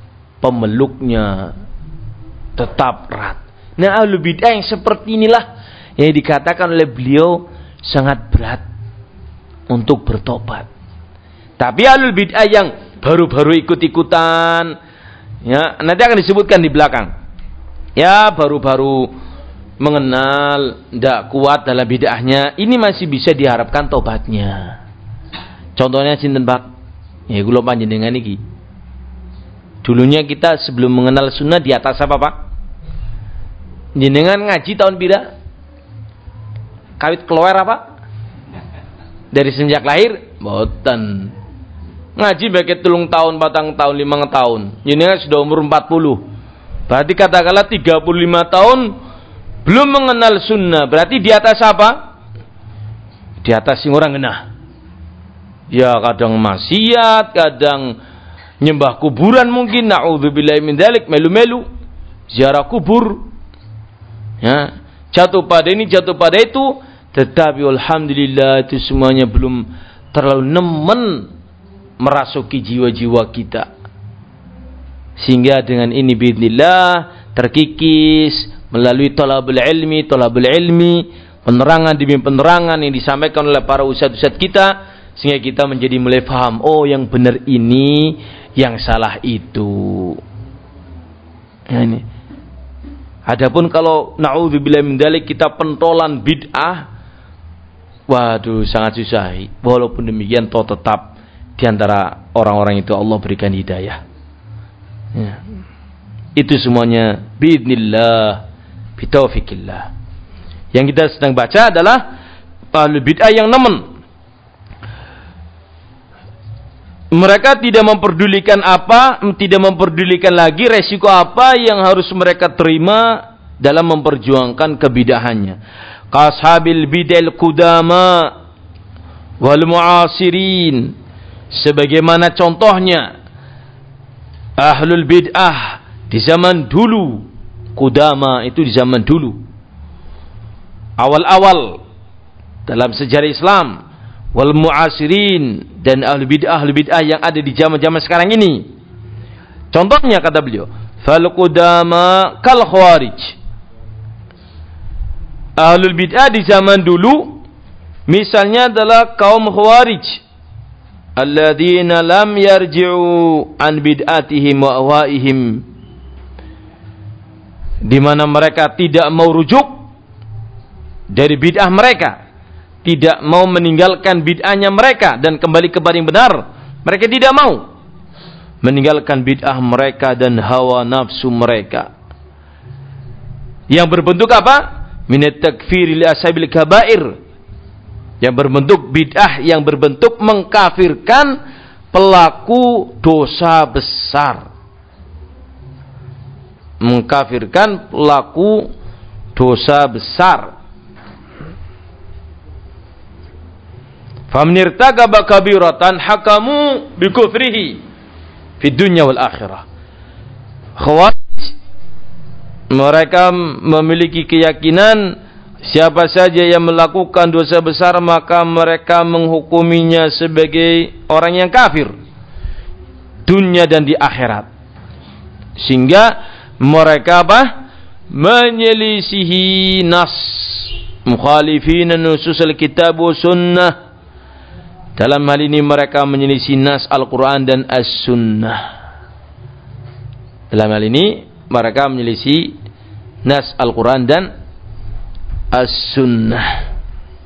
pemeluknya tetap erat. Nah, ahlul bid'ah yang seperti inilah yang dikatakan oleh beliau sangat berat untuk bertobat. Tapi ahlul bid'ah yang baru-baru ikut-ikutan, ya, nanti akan disebutkan di belakang, ya, baru-baru mengenal, tidak kuat dalam bid'ahnya, ini masih bisa diharapkan tobatnya. Contohnya sinten Pak? Ya kula panjenengan iki. Dulunya kita sebelum mengenal sunnah di atas apa Pak? Jenengan ngaji tahun pira? Kawit keluar apa? Dari sejak lahir? Mboten. Ngaji bagai 3 tahun, 4 tahun, 5 tahun. Jenengan sudah umur 40. Berarti katakanlah 35 tahun belum mengenal sunnah. Berarti di atas apa? Di atas sing orang genah. Ya kadang maksiat, kadang nyembah kuburan mungkin. Na'udzubillahi min dzalik, melu-melu ziarah kubur. Ya, jatuh pada ini, jatuh pada itu, tetapi alhamdulillah itu semuanya belum terlalu nemen merasuki jiwa-jiwa kita. Sehingga dengan ini biidznillah terkikis melalui talabul ilmi, penerangan demi penerangan yang disampaikan oleh para ustadz-ustadz kita, sehingga kita menjadi mulai paham, oh yang benar ini, yang salah itu. Ya, ini. Adapun kalau na'udzubillah min dzalik kita pentolan bid'ah, waduh sangat susah. Walaupun demikian toh tetap di antara orang-orang itu Allah berikan hidayah. Ya. Itu semuanya biidznillah, bitaufikillah. Yang kita sedang baca adalah ahlul bid'ah yang nemen. Mereka tidak memperdulikan apa, tidak memperdulikan lagi resiko apa yang harus mereka terima dalam memperjuangkan kebidahannya. Kashabil bid'al qudama wal mu'asirin, sebagaimana contohnya ahlul bid'ah di zaman dulu. Qudama itu di zaman dulu, awal-awal dalam sejarah Islam. Wal mu'asirin, dan ahlul bid'ah yang ada di zaman-zaman sekarang ini. Contohnya kata beliau, fal qudama kal khawarij. Ahlul bid'ah di zaman dulu misalnya adalah kaum khawarij, alladzina lam yarji'u an bid'atihim wa ahwaihim, di mana mereka tidak mau rujuk dari bid'ah mereka, tidak mau meninggalkan bid'ahnya mereka dan kembali kepada yang benar. Mereka tidak mau meninggalkan bid'ah mereka dan hawa nafsu mereka yang berbentuk apa? Minat takfir li ashabil kabair, yang berbentuk bid'ah yang berbentuk mengkafirkan pelaku dosa besar. mengkafirkan pelaku dosa besar. Faman irtakaba kabiratan hakamu bikufrihi fid dunya wal akhirah. Khawarij mereka memiliki keyakinan siapa saja yang melakukan dosa besar maka mereka menghukuminya sebagai orang yang kafir dunia dan di akhirat. Sehingga mereka menyelisihi nas, mukhalifin nusus al-kitab wa sunnah. Dalam hal ini mereka menyelisih nas Al-Quran dan As-Sunnah. Dalam hal ini mereka menyelisih nas Al-Quran dan As-Sunnah.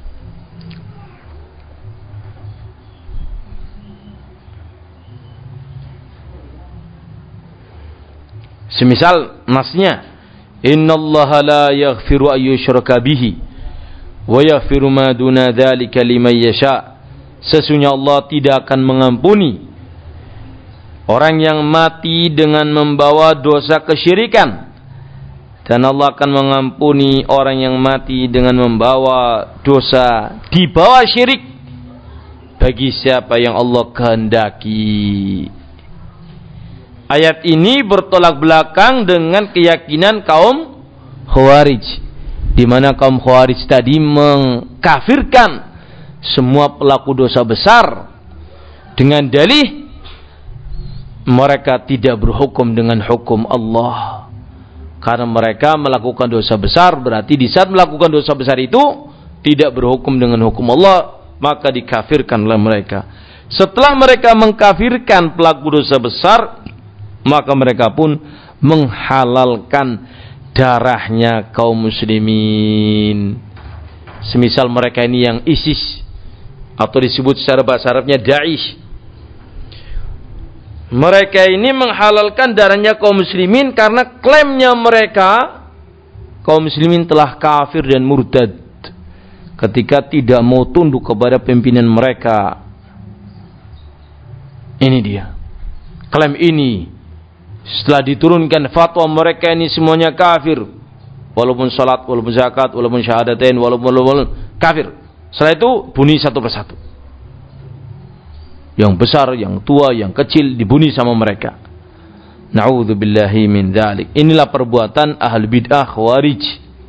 Semisal nasnya, innallaha la yaghfiru an yushraka bihi wa yaghfiru ma duna dzalika liman yasha. Sesungguhnya Allah tidak akan mengampuni orang yang mati dengan membawa dosa kesyirikan, dan Allah akan mengampuni orang yang mati dengan membawa dosa di bawah syirik bagi siapa yang Allah kehendaki. Ayat ini bertolak belakang dengan keyakinan kaum Khawarij, di mana kaum Khawarij tadi mengkafirkan semua pelaku dosa besar dengan dalih mereka tidak berhukum dengan hukum Allah. Karena mereka melakukan dosa besar, berarti di saat melakukan dosa besar itu tidak berhukum dengan hukum Allah, maka dikafirkan oleh mereka. Setelah mereka mengkafirkan pelaku dosa besar, maka mereka pun menghalalkan darahnya kaum muslimin. Semisal mereka ini yang ISIS, atau disebut secara bahasa Arabnya Daesh. Mereka ini menghalalkan darahnya kaum muslimin karena klaimnya mereka kaum muslimin telah kafir dan murtad ketika tidak mau tunduk kepada pimpinan mereka. Ini dia klaim ini. Setelah diturunkan fatwa mereka ini semuanya kafir, walaupun salat, walaupun zakat, walaupun syahadatain, walaupun kafir. Setelah itu bunuh satu persatu. Yang besar, yang tua, yang kecil dibunuh sama mereka. Na'udzubillahi min dzalik. Inilah perbuatan ahli bid'ah Khawarij.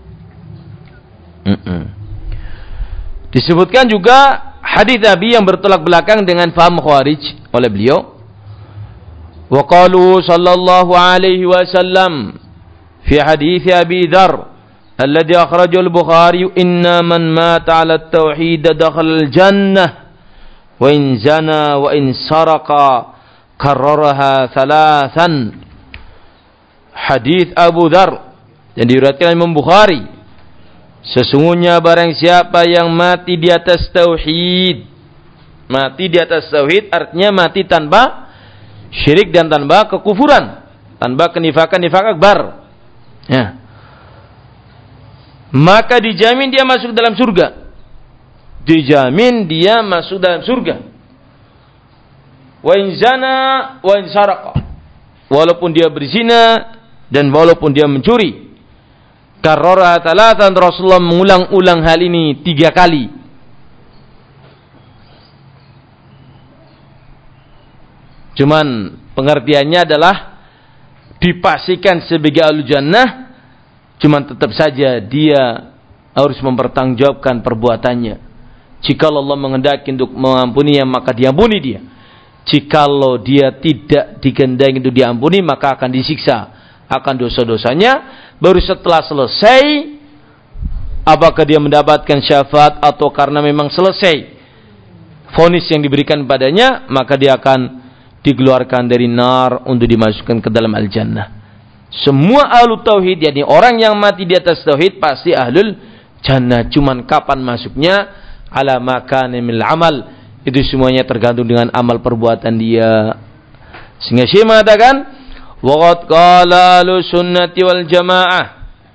Disebutkan juga hadis Nabi yang bertolak belakang dengan faham Khawarij oleh beliau. Wa qalu sallallahu alaihi wasallam fi hadits Abi Dzar alladhi akhrajahu al-Bukhari, inna man mata 'ala at-tauhid dakhala al-jannah wa in zana wa in saraqa karraraha thalathan. Hadis Abu Dzar yang diriwayatkan Imam Bukhari, sesungguhnya barang siapa yang mati di atas tauhid, mati di atas tauhid artinya mati tanpa syirik dan tanpa kekufuran, tanpa nifak akbar, ya, maka dijamin dia masuk dalam surga. Dijamin dia masuk dalam surga. Wa in zana wa in saraqa, walaupun dia berzina dan walaupun dia mencuri. Karrara talatan, Rasulullah mengulang-ulang hal ini 3 kali. Cuman pengertiannya adalah dipastikan sebagai ahlu jannah, cuman tetap saja dia harus mempertanggungjawabkan perbuatannya. Jikalau Allah menghendaki untuk mengampuni, maka diampuni dia. Jikalau dia tidak dikehendaki untuk diampuni, maka akan disiksa akan dosa-dosanya. Baru setelah selesai, apakah dia mendapatkan syafaat atau karena memang selesai vonis yang diberikan padanya, maka dia akan dikeluarkan dari nar untuk dimasukkan ke dalam al-jannah. Semua ahlu tauhid, yakni orang yang mati di atas tauhid pasti ahlul jannah. Cuman kapan masuknya, ala makana minal amal, itu semuanya tergantung dengan amal perbuatan dia. Sehingga Syekh mengatakan, waqad qala ahlus sunnati wal jamaah,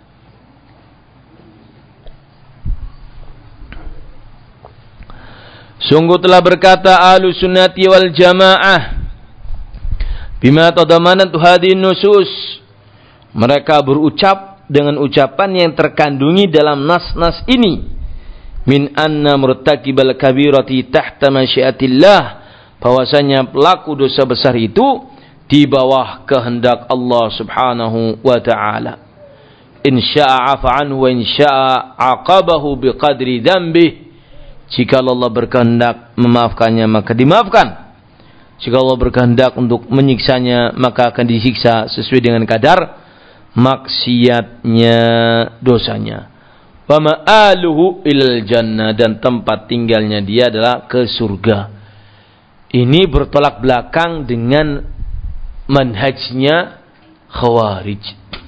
sungguh telah berkata ahlus sunnati wal jamaah, bima tadamanat hadhihi nusus, Mereka berucap dengan ucapan yang terkandungi dalam nas-nas ini. Min anna murtakibal kabirati tahta masyiatillah. Bahwasanya pelaku dosa besar itu di bawah kehendak Allah subhanahu wa ta'ala. In sya'a afa'anhu wa in sya'a aqabahu biqadri dhanbih. Jika Allah berkehendak memaafkannya maka dimaafkan. Jika Allah berkehendak untuk menyiksanya maka akan disiksa sesuai dengan kadar maksiatnya, dosanya. Wa ma'aluhu ilal jannah, dan tempat tinggalnya dia adalah ke surga. Ini bertolak belakang dengan manhajnya Khawarij.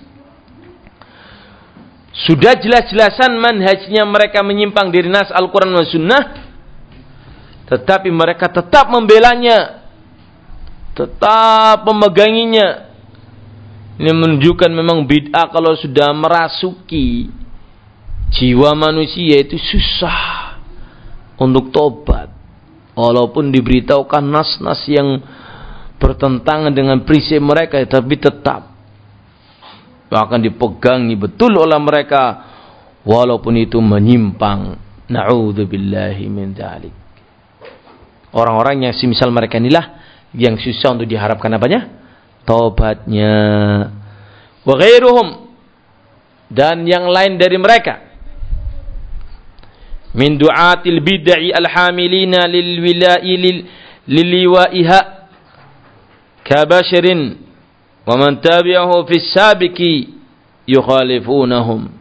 Sudah jelas-jelasan manhajnya mereka menyimpang dari nas Al-Quran dan Sunnah, tetapi mereka tetap membelanya, tetap memeganginya. Ini menunjukkan memang bid'ah kalau sudah merasuki jiwa manusia itu susah untuk tobat. Walaupun diberitahukan nas-nas yang bertentangan dengan prinsip mereka, tapi tetap akan dipegangi betul oleh mereka walaupun itu menyimpang. Na'udzubillahi min dzalik. Orang-orang yang semisal mereka inilah yang susah untuk diharapkan apanya? Taubatnya. Wa ghairuhum, dan yang lain dari mereka, min du'atil bid'i al-hamilina liliwa'iha kabashirin wa man tabi'ahu fi sabiqi yukhalifunahum.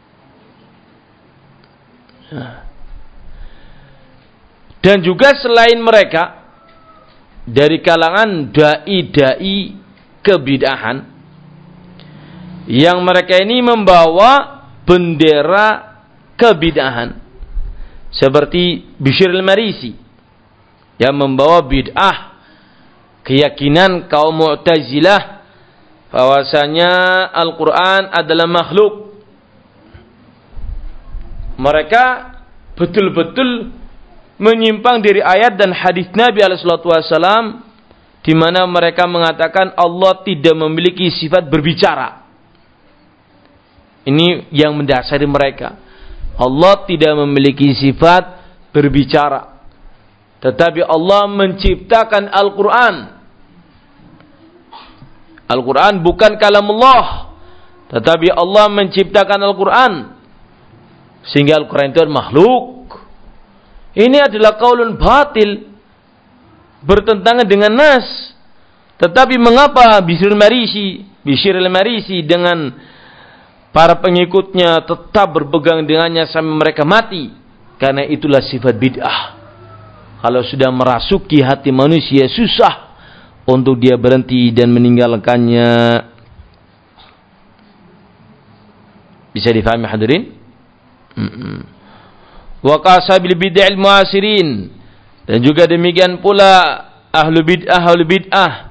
Dan juga selain mereka dari kalangan dai-dai kebid'ahan yang mereka ini membawa bendera kebid'ahan, seperti Bishr al-Marisi yang membawa bid'ah keyakinan kaum Mu'tazilah bahwasanya Al-Quran adalah makhluk. Mereka betul-betul menyimpang dari ayat dan hadis Nabi SAW, di mana mereka mengatakan Allah tidak memiliki sifat berbicara. Ini yang mendasari mereka. Allah tidak memiliki sifat berbicara, tetapi Allah menciptakan Al-Quran. Al-Quran bukan kalamullah, tetapi Allah menciptakan Al-Quran, sehingga Al-Quran itu makhluk. Ini adalah qaulun batil, bertentangan dengan nas. Tetapi mengapa Bishr al-Marisi dengan para pengikutnya tetap berpegang dengannya sampai mereka mati? Karena itulah sifat bid'ah. Kalau sudah merasuki hati manusia, susah untuk dia berhenti dan meninggalkannya. Bisa difahami hadirin? Wa qasabil bid'il muasirin, dan juga demikian pula ahlu bid'ah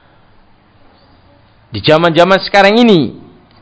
di zaman-zaman sekarang ini,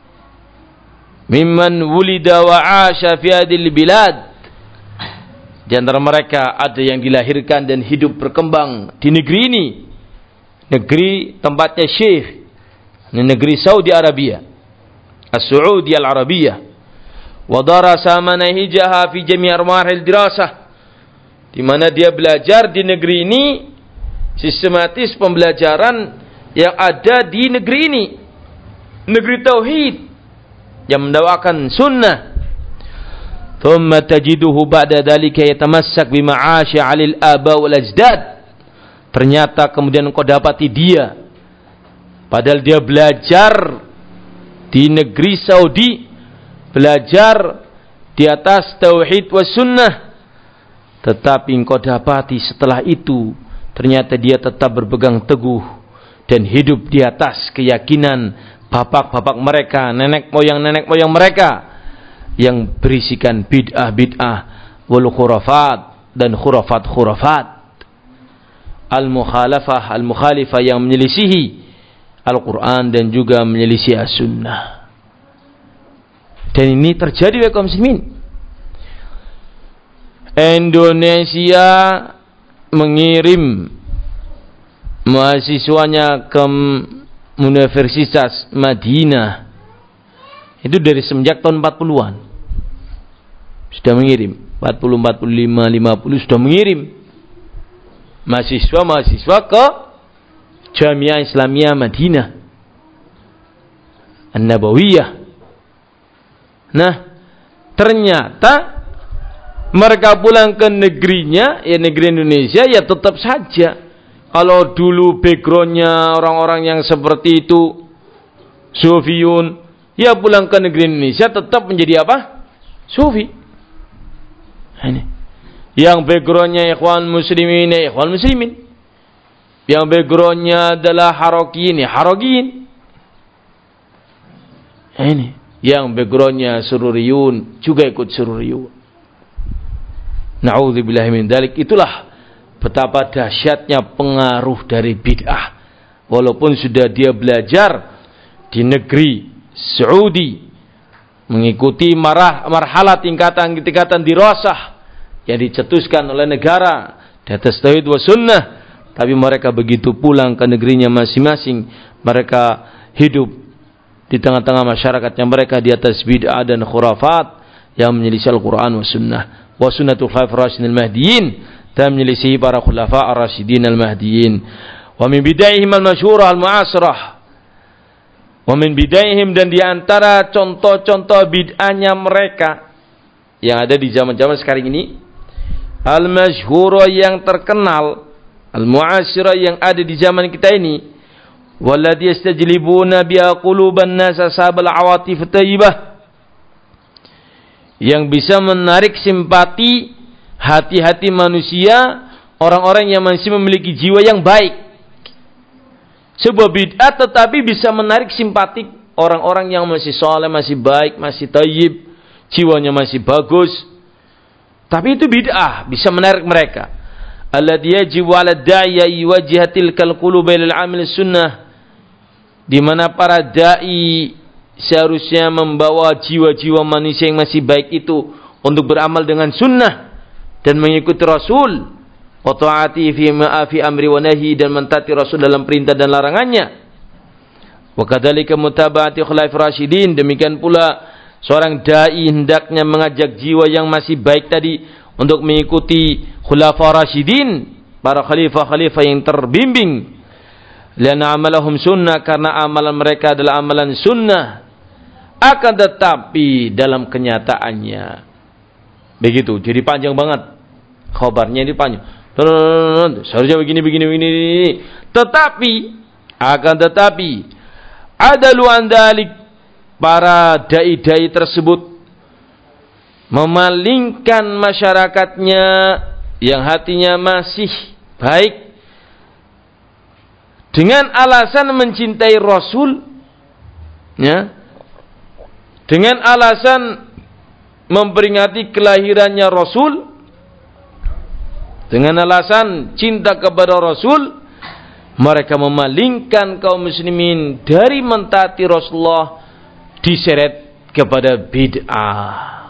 mimman wulida wa 'asha fi hadhil bilad. Di antara mereka ada yang dilahirkan dan hidup berkembang di negeri ini, negeri tempatnya Syekh, negeri Saudi Arabia, As-Saudi Al-Arabiyah. Wa darasa manahijaha fi jami' marahil dirasah, di mana dia belajar di negeri ini sistematis pembelajaran yang ada di negeri ini, negeri tauhid yang mendakwakan sunnah. Thumma tajiduhu ba'da dhalika yatamassak bima'asyi 'alil aba wal ajdad. Ternyata kemudian engkau dapati dia, padahal dia belajar di negeri Saudi, belajar di atas tauhid was sunnah, tetapi engkau dapati setelah itu ternyata dia tetap berpegang teguh dan hidup di atas keyakinan bapak-bapak mereka, nenek moyang mereka, yang berisikan bid'ah wal khurafat dan khurafat al-mukhalifah yang menyelisihi Al-Quran dan juga menyelisihi as-sunnah. Dan ini terjadi oleh kaum muslimin. Indonesia mengirim mahasiswanya ke Universitas Madinah Itu dari semenjak tahun 40-an. Sudah mengirim. 40, 45, 50 sudah mengirim mahasiswa ke Jamiah Islamiyah Madinah An-Nabawiyah. Nah, ternyata mereka pulang ke negerinya, ya negeri Indonesia, ya tetap saja. Kalau dulu backgroundnya orang-orang yang seperti itu, Sufiyun, ya pulang ke negeri Indonesia tetap menjadi apa? Sufi. Ini. Yang backgroundnya ikhwan muslimin, ya ikhwan muslimin. Yang backgroundnya adalah harokiyin, ya harokiyin. Ini. Yang backgroundnya sururiyun, juga ikut sururiyun. Na'udzubillahi min dzalik. Itulah betapa dahsyatnya pengaruh dari bid'ah. Walaupun sudah dia belajar di negeri Saudi, mengikuti marhalah tingkatan dirasah yang dicetuskan oleh negara di atas tauhid wa sunnah, tapi mereka begitu pulang ke negerinya masing-masing, mereka hidup di tengah-tengah masyarakatnya mereka di atas bid'ah dan khurafat yang menyelisih Al-Quran wa sunnah wa sunnatul khulafaur rasyidin al-mahdiyyin, dan menyelisih para khulafa ar-rasyidin al-mahdiyyin. Wa min bidaihim al-masyhurah al-mu'asirah, wa min bidaihim, dan di antara contoh-contoh bid'ahnya mereka yang ada di zaman-zaman sekarang ini, al-masyhurah yang terkenal, al-mu'asirah yang ada di zaman kita ini, walladhi yastajlibuna biha quluban nas ashabal awatif thayyibah, yang bisa menarik simpati hati-hati manusia, orang-orang yang masih memiliki jiwa yang baik. Sebuah bid'ah tetapi bisa menarik simpatik orang-orang yang masih saleh, masih baik, masih thayyib, jiwanya masih bagus. Tapi itu bid'ah, bisa menarik mereka. Alladhi yajibu 'ala ad-da'iya yuwajjihatil quluba ilal 'amil sunnah, di mana para dai seharusnya membawa jiwa-jiwa manusia yang masih baik itu untuk beramal dengan sunnah dan mengikuti Rasul, wa ta'ati fi amri wa nahi, dan mentaati Rasul dalam perintah dan larangannya. Wa kadzalika mutaba'ati khulafaur rasyidin, demikian pula seorang dai hendaknya mengajak jiwa yang masih baik tadi untuk mengikuti khulafaur rasyidin, para khalifah-khalifah yang terbimbing. Lianna amalahum sunnah, karena amalan mereka adalah amalan sunnah. Akan tetapi dalam kenyataannya begitu, jadi panjang banget khabarnya, ini panjang. Seharusnya begini. Tetapi ada luan dalik, para dai-dai tersebut memalingkan masyarakatnya yang hatinya masih baik dengan alasan mencintai Rasul, ya, dengan alasan memperingati kelahirannya Rasul, dengan alasan cinta kepada Rasul, mereka memalingkan kaum muslimin dari mentaati Rasulullah, diseret kepada bid'ah.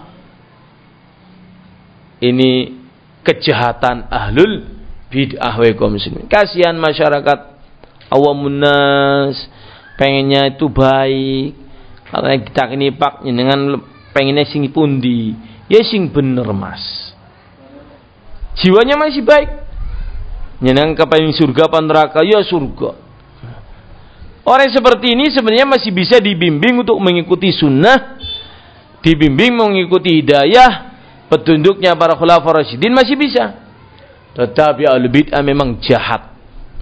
Ini kejahatan ahlul bid'ah wa kaum muslimin. Kasihan masyarakat awamun nas, pengennya itu baik. Kalau kita ini pak dengan pengennya sing pundi, ya sing bener mas. Jiwanya masih baik. Nyenang kepengen surga apa neraka, ya surga. Orang seperti ini sebenarnya masih bisa dibimbing untuk mengikuti sunnah, dibimbing mengikuti hidayah, petunjuknya para khulafaur rasyidin, masih bisa. Tetapi ahlul bid'ah memang jahat,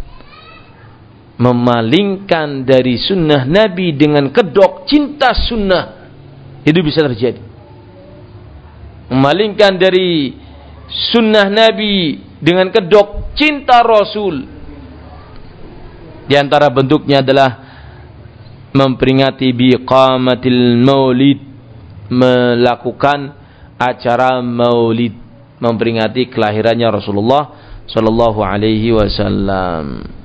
memalingkan dari sunnah Nabi dengan kedok cinta sunnah. Itu bisa terjadi. Memalingkan dari sunnah Nabi dengan kedok cinta Rasul. Di antara bentuknya adalah memperingati biqamatil maulid, melakukan acara maulid, memperingati kelahirannya Rasulullah sallallahu alaihi wasallam.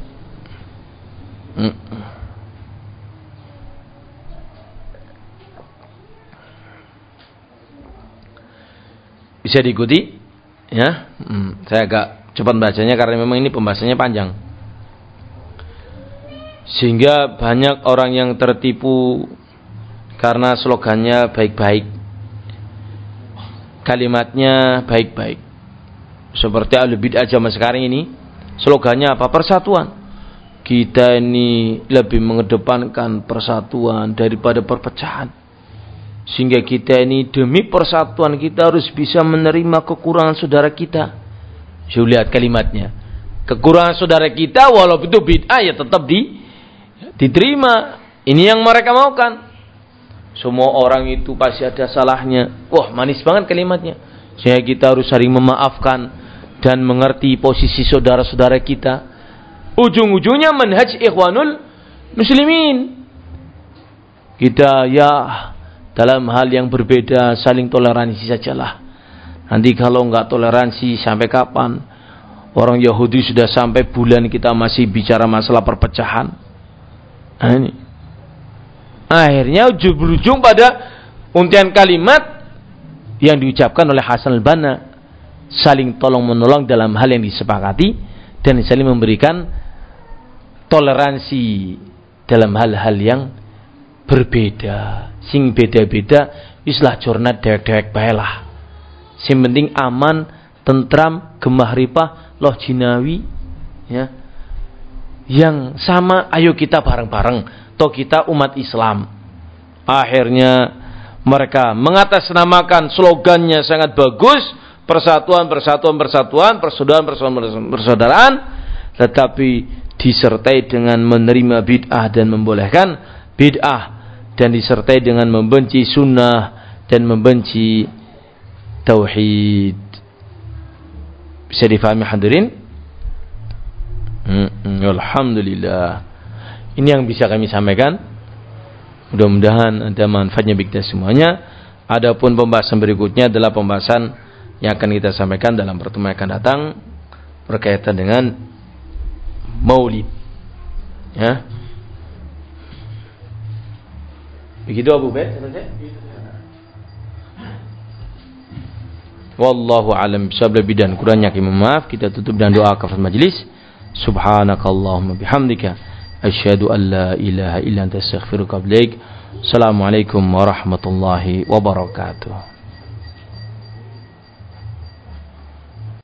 Bisa diikuti, ya. Saya agak cepat bacanya karena memang ini pembahasannya panjang, sehingga banyak orang yang tertipu karena slogannya baik-baik, kalimatnya baik-baik. Seperti Ahlul Bid'ah zaman sekarang ini, slogannya apa? Persatuan. Kita ini lebih mengedepankan persatuan daripada perpecahan. Sehingga kita ini demi persatuan kita harus bisa menerima kekurangan saudara kita. Saya lihat kalimatnya. Kekurangan saudara kita walaupun itu bid'ah ya tetap diterima. Ini yang mereka maukan. Semua orang itu pasti ada salahnya. Wah, manis banget kalimatnya. Sehingga kita harus saling memaafkan dan mengerti posisi saudara-saudara kita. Ujung-ujungnya manhaj ikhwanul muslimin. Kita ya dalam hal yang berbeda saling toleransi sajalah. Nanti kalau enggak toleransi sampai kapan? Orang Yahudi sudah sampai bulan kita masih bicara masalah perpecahan. Nah, ini. Akhirnya berujung pada untian kalimat yang diucapkan oleh Hasan al-Banna, saling tolong menolong dalam hal yang disepakati dan saling memberikan toleransi dalam hal-hal yang berbeda. Sing beda-beda islah jornat dewek-dewek baelah. Sing penting aman, tentram, gemah ripah, loh jinawi ya. Yang sama ayo kita bareng-bareng. Toh kita umat Islam. Akhirnya mereka mengatasnamakan slogannya sangat bagus, persatuan, persaudaraan, tetapi disertai dengan menerima bid'ah dan membolehkan bid'ah, dan disertai dengan membenci sunnah dan membenci tauhid. Bisa difahami hadirin? Alhamdulillah. Ini yang bisa kami sampaikan. Mudah-mudahan ada manfaatnya bagi kita semuanya. Adapun pembahasan berikutnya adalah pembahasan yang akan kita sampaikan dalam pertemuan yang akan datang berkaitan dengan Maulid. Ya. Begitu Abu Baid, wallahu alam bisawab. Lebih dan kurangnya kami maaf. Kita tutup dengan doa kafaratul majlis. Subhanakallahumma bihamdika asyhadu an la ilaha illa anta astaghfiruka wa atubu ilaik. Assalamualaikum warahmatullahi wabarakatuh.